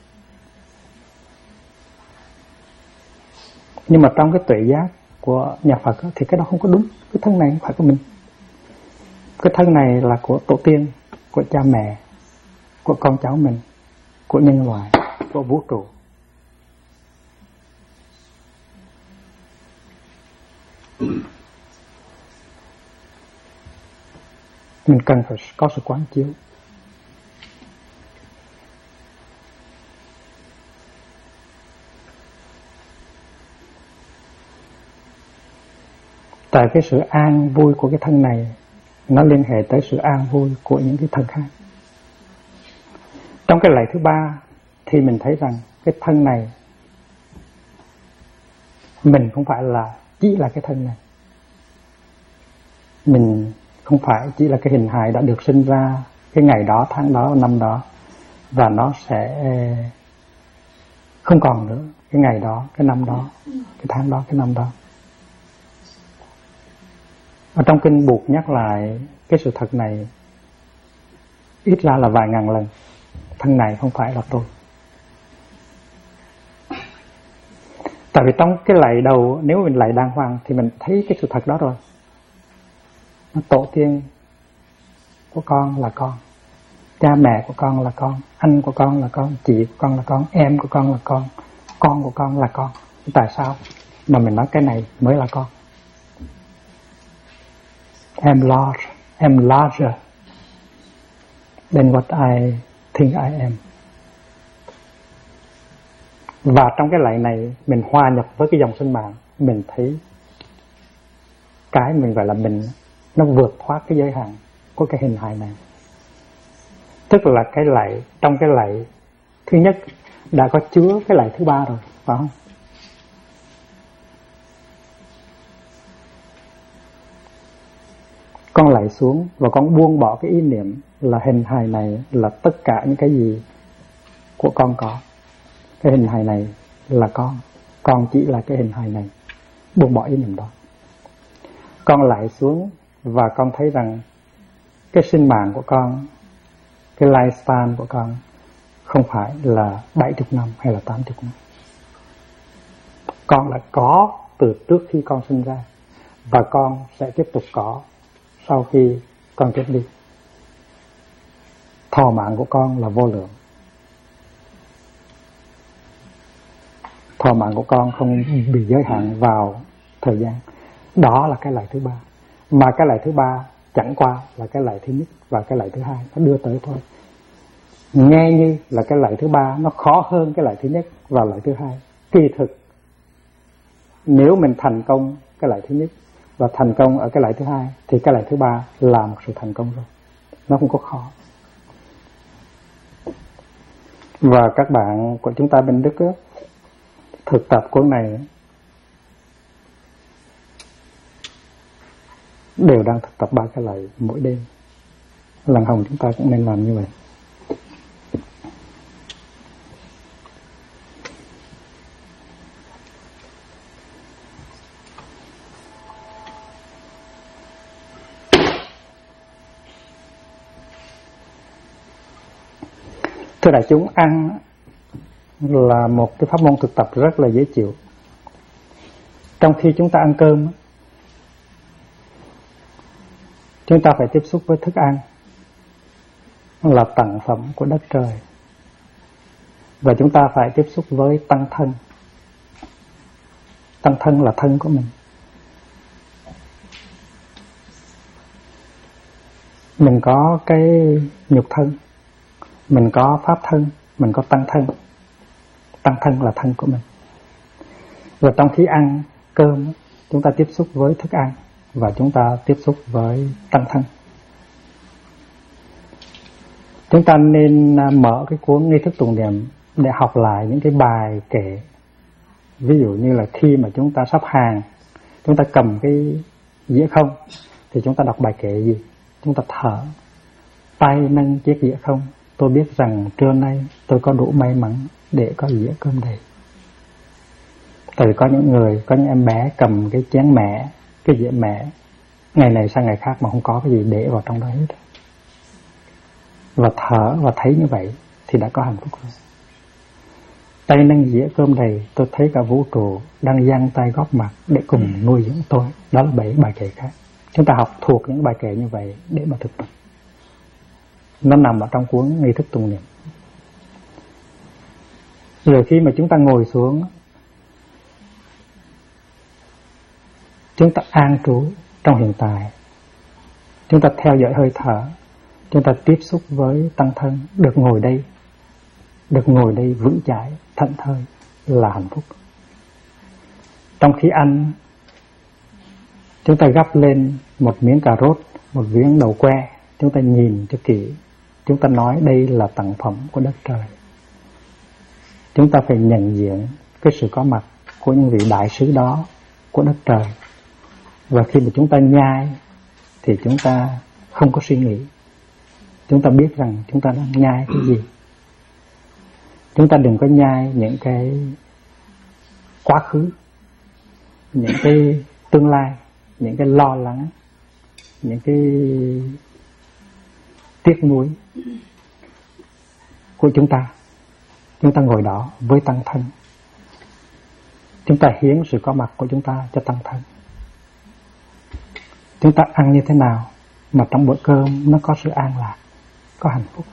Nhưng mà trong cái tuệ giác của nhà Phật thì cái đó không có đúng. Cái thân này không phải của mình. Cái thân này là của tổ tiên, của cha mẹ, của con cháu mình, của nhân loại, của vũ trụ. Mình cần phải có sự quán chiếu. Tại cái sự an vui của cái thân này nó liên hệ tới sự an vui của những cái thân khác. Trong cái lạy thứ ba thì mình thấy rằng cái thân này mình không phải là chỉ là cái thân này, mình không phải chỉ là cái hình hài đã được sinh ra cái ngày đó, tháng đó, năm đó, và nó sẽ không còn nữa cái ngày đó, cái năm đó, cái tháng đó, cái năm đó. Ở trong kinh Bụt nhắc lại cái sự thật này ít ra là vài ngàn lần. Thân này không phải là tôi. Tại vì trong cái lạy đầu, nếu mình lạy đàng hoàng thì mình thấy cái sự thật đó rồi. Tổ tiên của con là con, cha mẹ của con là con, anh của con là con, chị của con là con, em của con là con của con là con. Tại sao mà mình nói cái này mới là con? I'm larger than what I think I am. Và trong cái lạy này mình hòa nhập với cái dòng sinh mạng, mình thấy cái mình gọi là mình nó vượt thoát cái giới hạn của cái hình hài này. Tức là cái lạy, trong cái lạy thứ nhất đã có chứa cái lạy thứ ba rồi, phải không? Con lạy xuống và con buông bỏ cái ý niệm là hình hài này là tất cả những cái gì của con có. Cái hình hài này là con chỉ là cái hình hài này. Buông bỏ ý niệm đó. Con lạy xuống và con thấy rằng cái sinh mạng của con, cái lifespan của con không phải là 70 năm hay là 80 năm. Con đã có từ trước khi con sinh ra và con sẽ tiếp tục có sau khi con chết đi. Thọ mạng của con là vô lượng. Thọ mạng của con không bị giới hạn vào thời gian. Đó là cái lạy thứ ba. Mà cái lạy thứ ba chẳng qua là cái lạy thứ nhất và cái lạy thứ hai, nó đưa tới thôi. Nghe như là cái lạy thứ ba nó khó hơn cái lạy thứ nhất và lạy thứ hai. Kỳ thực nếu mình thành công cái lạy thứ nhất và thành công ở cái lạy thứ hai thì cái lạy thứ ba là một sự thành công rồi. Nó không có khó. Và các bạn của chúng ta bên Đức á, thực tập cuốn này đều đang thực tập 3 cái lạy mỗi đêm. Lần hồng chúng ta cũng nên làm như vậy. Thưa đại chúng, ăn là một cái pháp môn thực tập rất là dễ chịu. Trong khi chúng ta ăn cơm, chúng ta phải tiếp xúc với thức ăn là tặng phẩm của đất trời. Và chúng ta phải tiếp xúc với tăng thân. Tăng thân là thân của mình. Mình có cái nhục thân, mình có pháp thân, mình có tăng thân. Tăng thân là thân của mình. Và trong khi ăn cơm, chúng ta tiếp xúc với thức ăn và chúng ta tiếp xúc với tăng thân. Chúng ta nên mở cái cuốn nghi thức tụng niệm để học lại những cái bài kệ. Ví dụ như là khi mà chúng ta sắp hàng, chúng ta cầm cái dĩa không thì chúng ta đọc bài kệ gì? Chúng ta thở, tay nâng chiếc dĩa không. Tôi biết rằng trưa nay tôi có đủ may mắn để có dĩa cơm đầy. Tại vì có những người, có những em bé cầm cái chén mẹ, cái dĩa mẹ, ngày này sang ngày khác mà không có cái gì để vào trong đó hết. Và thở và thấy như vậy thì đã có hạnh phúc rồi. Tay nâng dĩa cơm đầy, tôi thấy cả vũ trụ đang giang tay góp mặt để cùng nuôi dưỡng tôi. Đó là 7 bài kệ khác. Chúng ta học thuộc những bài kệ như vậy để mà thực tập. Nó nằm ở trong cuốn nghi thức tụng niệm. Rồi khi mà chúng ta ngồi xuống, chúng ta an trú trong hiện tại. Chúng ta theo dõi hơi thở. Chúng ta tiếp xúc với tăng thân. Được ngồi đây. Được ngồi đây vững chãi, thảnh thơi là hạnh phúc. Trong khi ăn, chúng ta gắp lên một miếng cà rốt một viếng đầu que, chúng ta nhìn cho kỹ, chúng ta nói đây là tặng phẩm của đất trời. Chúng ta phải nhận diện cái sự có mặt của những vị đại sứ đó của đất trời. Và khi mà chúng ta nhai thì chúng ta không có suy nghĩ, chúng ta biết rằng chúng ta đang nhai cái gì. Chúng ta đừng có nhai những cái quá khứ, những cái tương lai, những cái lo lắng, những cái tiếc nuối của chúng ta. Chúng ta ngồi đó với tăng thân, chúng ta hiến sự có mặt của chúng ta cho tăng thân. Chúng ta ăn như thế nào mà trong bữa cơm nó có sự an lạc, có hạnh phúc,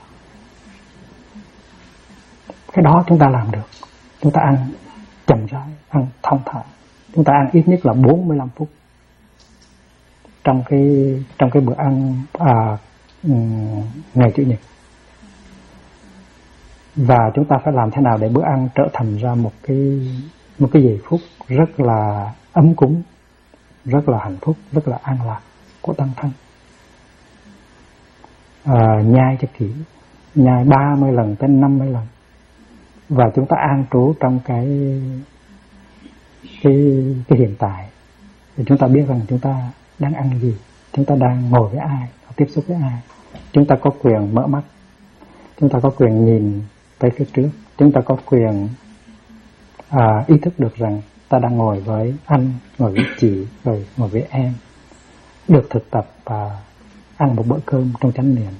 cái đó chúng ta làm được. Chúng ta ăn chậm rãi, ăn thong thả. Chúng ta ăn ít nhất là 45 phút trong cái bữa ăn ngày Chủ nhật. Và chúng ta phải làm thế nào để bữa ăn trở thành ra một cái giây phút rất là ấm cúng, rất là hạnh phúc, rất là an lạc của tăng thân. Nhai cho kỹ, nhai 30 lần tới 50 lần. Và chúng ta an trú trong cái hiện tại. Thì chúng ta biết rằng chúng ta đang ăn gì, chúng ta đang ngồi với ai, tiếp xúc với ai. Chúng ta có quyền mở mắt, chúng ta có quyền nhìn tới phía trước, chúng ta có quyền ý thức được rằng ta đang ngồi với anh, ngồi với chị, rồi ngồi với em, được thực tập và ăn một bữa cơm trong chánh niệm.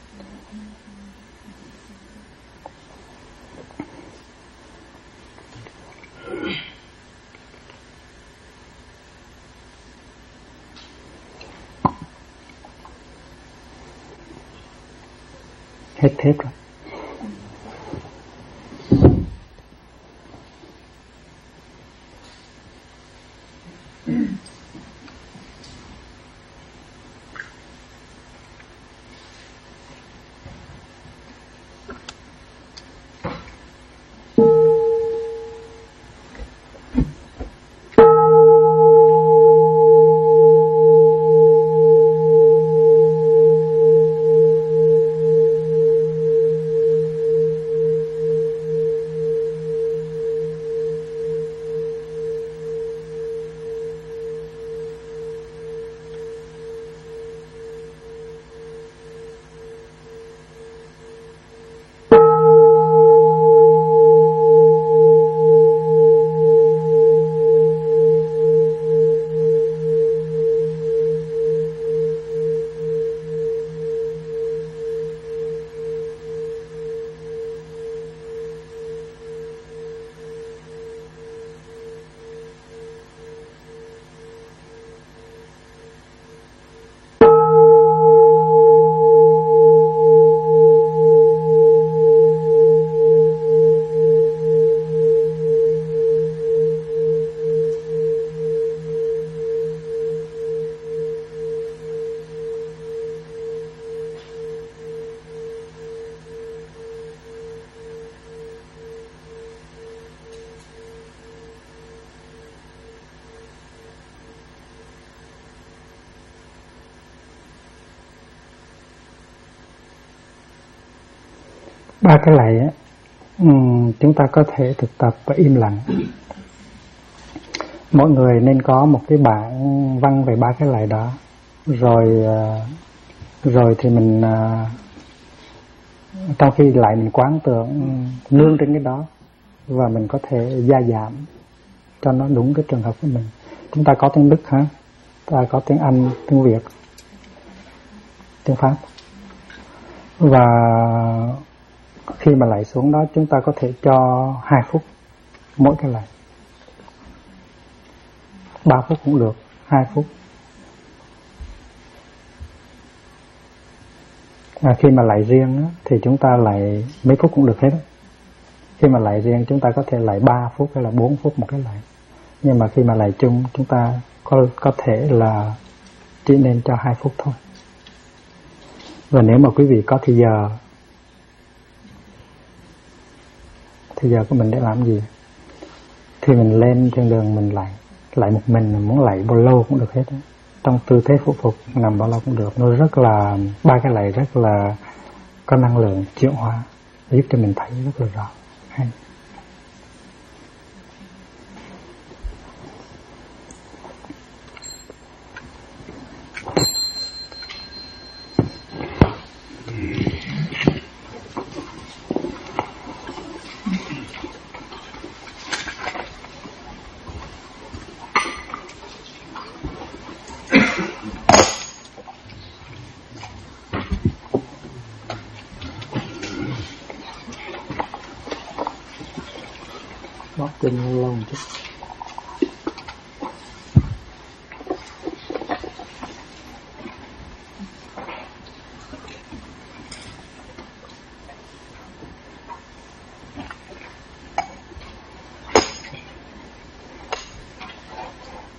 Hết thép rồi. Ba cái lạy á, chúng ta có thể thực tập và im lặng. Mỗi người nên có một cái bảng văn về ba cái lạy đó. Rồi thì mình trong khi lại mình quán tưởng nương trên cái đó, và mình có thể gia giảm cho nó đúng cái trường hợp của mình. Chúng ta có tiếng Đức hả? Ta có tiếng Anh, tiếng Việt, tiếng Pháp. Và khi mà lạy xuống đó, chúng ta có thể cho 2 phút mỗi cái lạy, 3 phút cũng được, 2 phút. Khi mà lạy riêng đó, thì chúng ta lạy mấy phút cũng được hết. Khi mà lạy riêng chúng ta có thể lạy 3 phút hay là 4 phút một cái lạy. Nhưng mà khi mà lạy chung chúng ta có thể là chỉ nên cho 2 phút thôi. Và nếu mà quý vị có thì giờ của mình để làm gì, thì mình lên trên đường mình lạy một mình, muốn lạy bao lâu cũng được hết. trong tư thế phụ phục, nằm bao lâu cũng được. Nó rất là, ba cái lạy rất là có năng lượng chuyển hóa, giúp cho mình thấy rất là rõ. Hay. Bóp chân lâu một chút.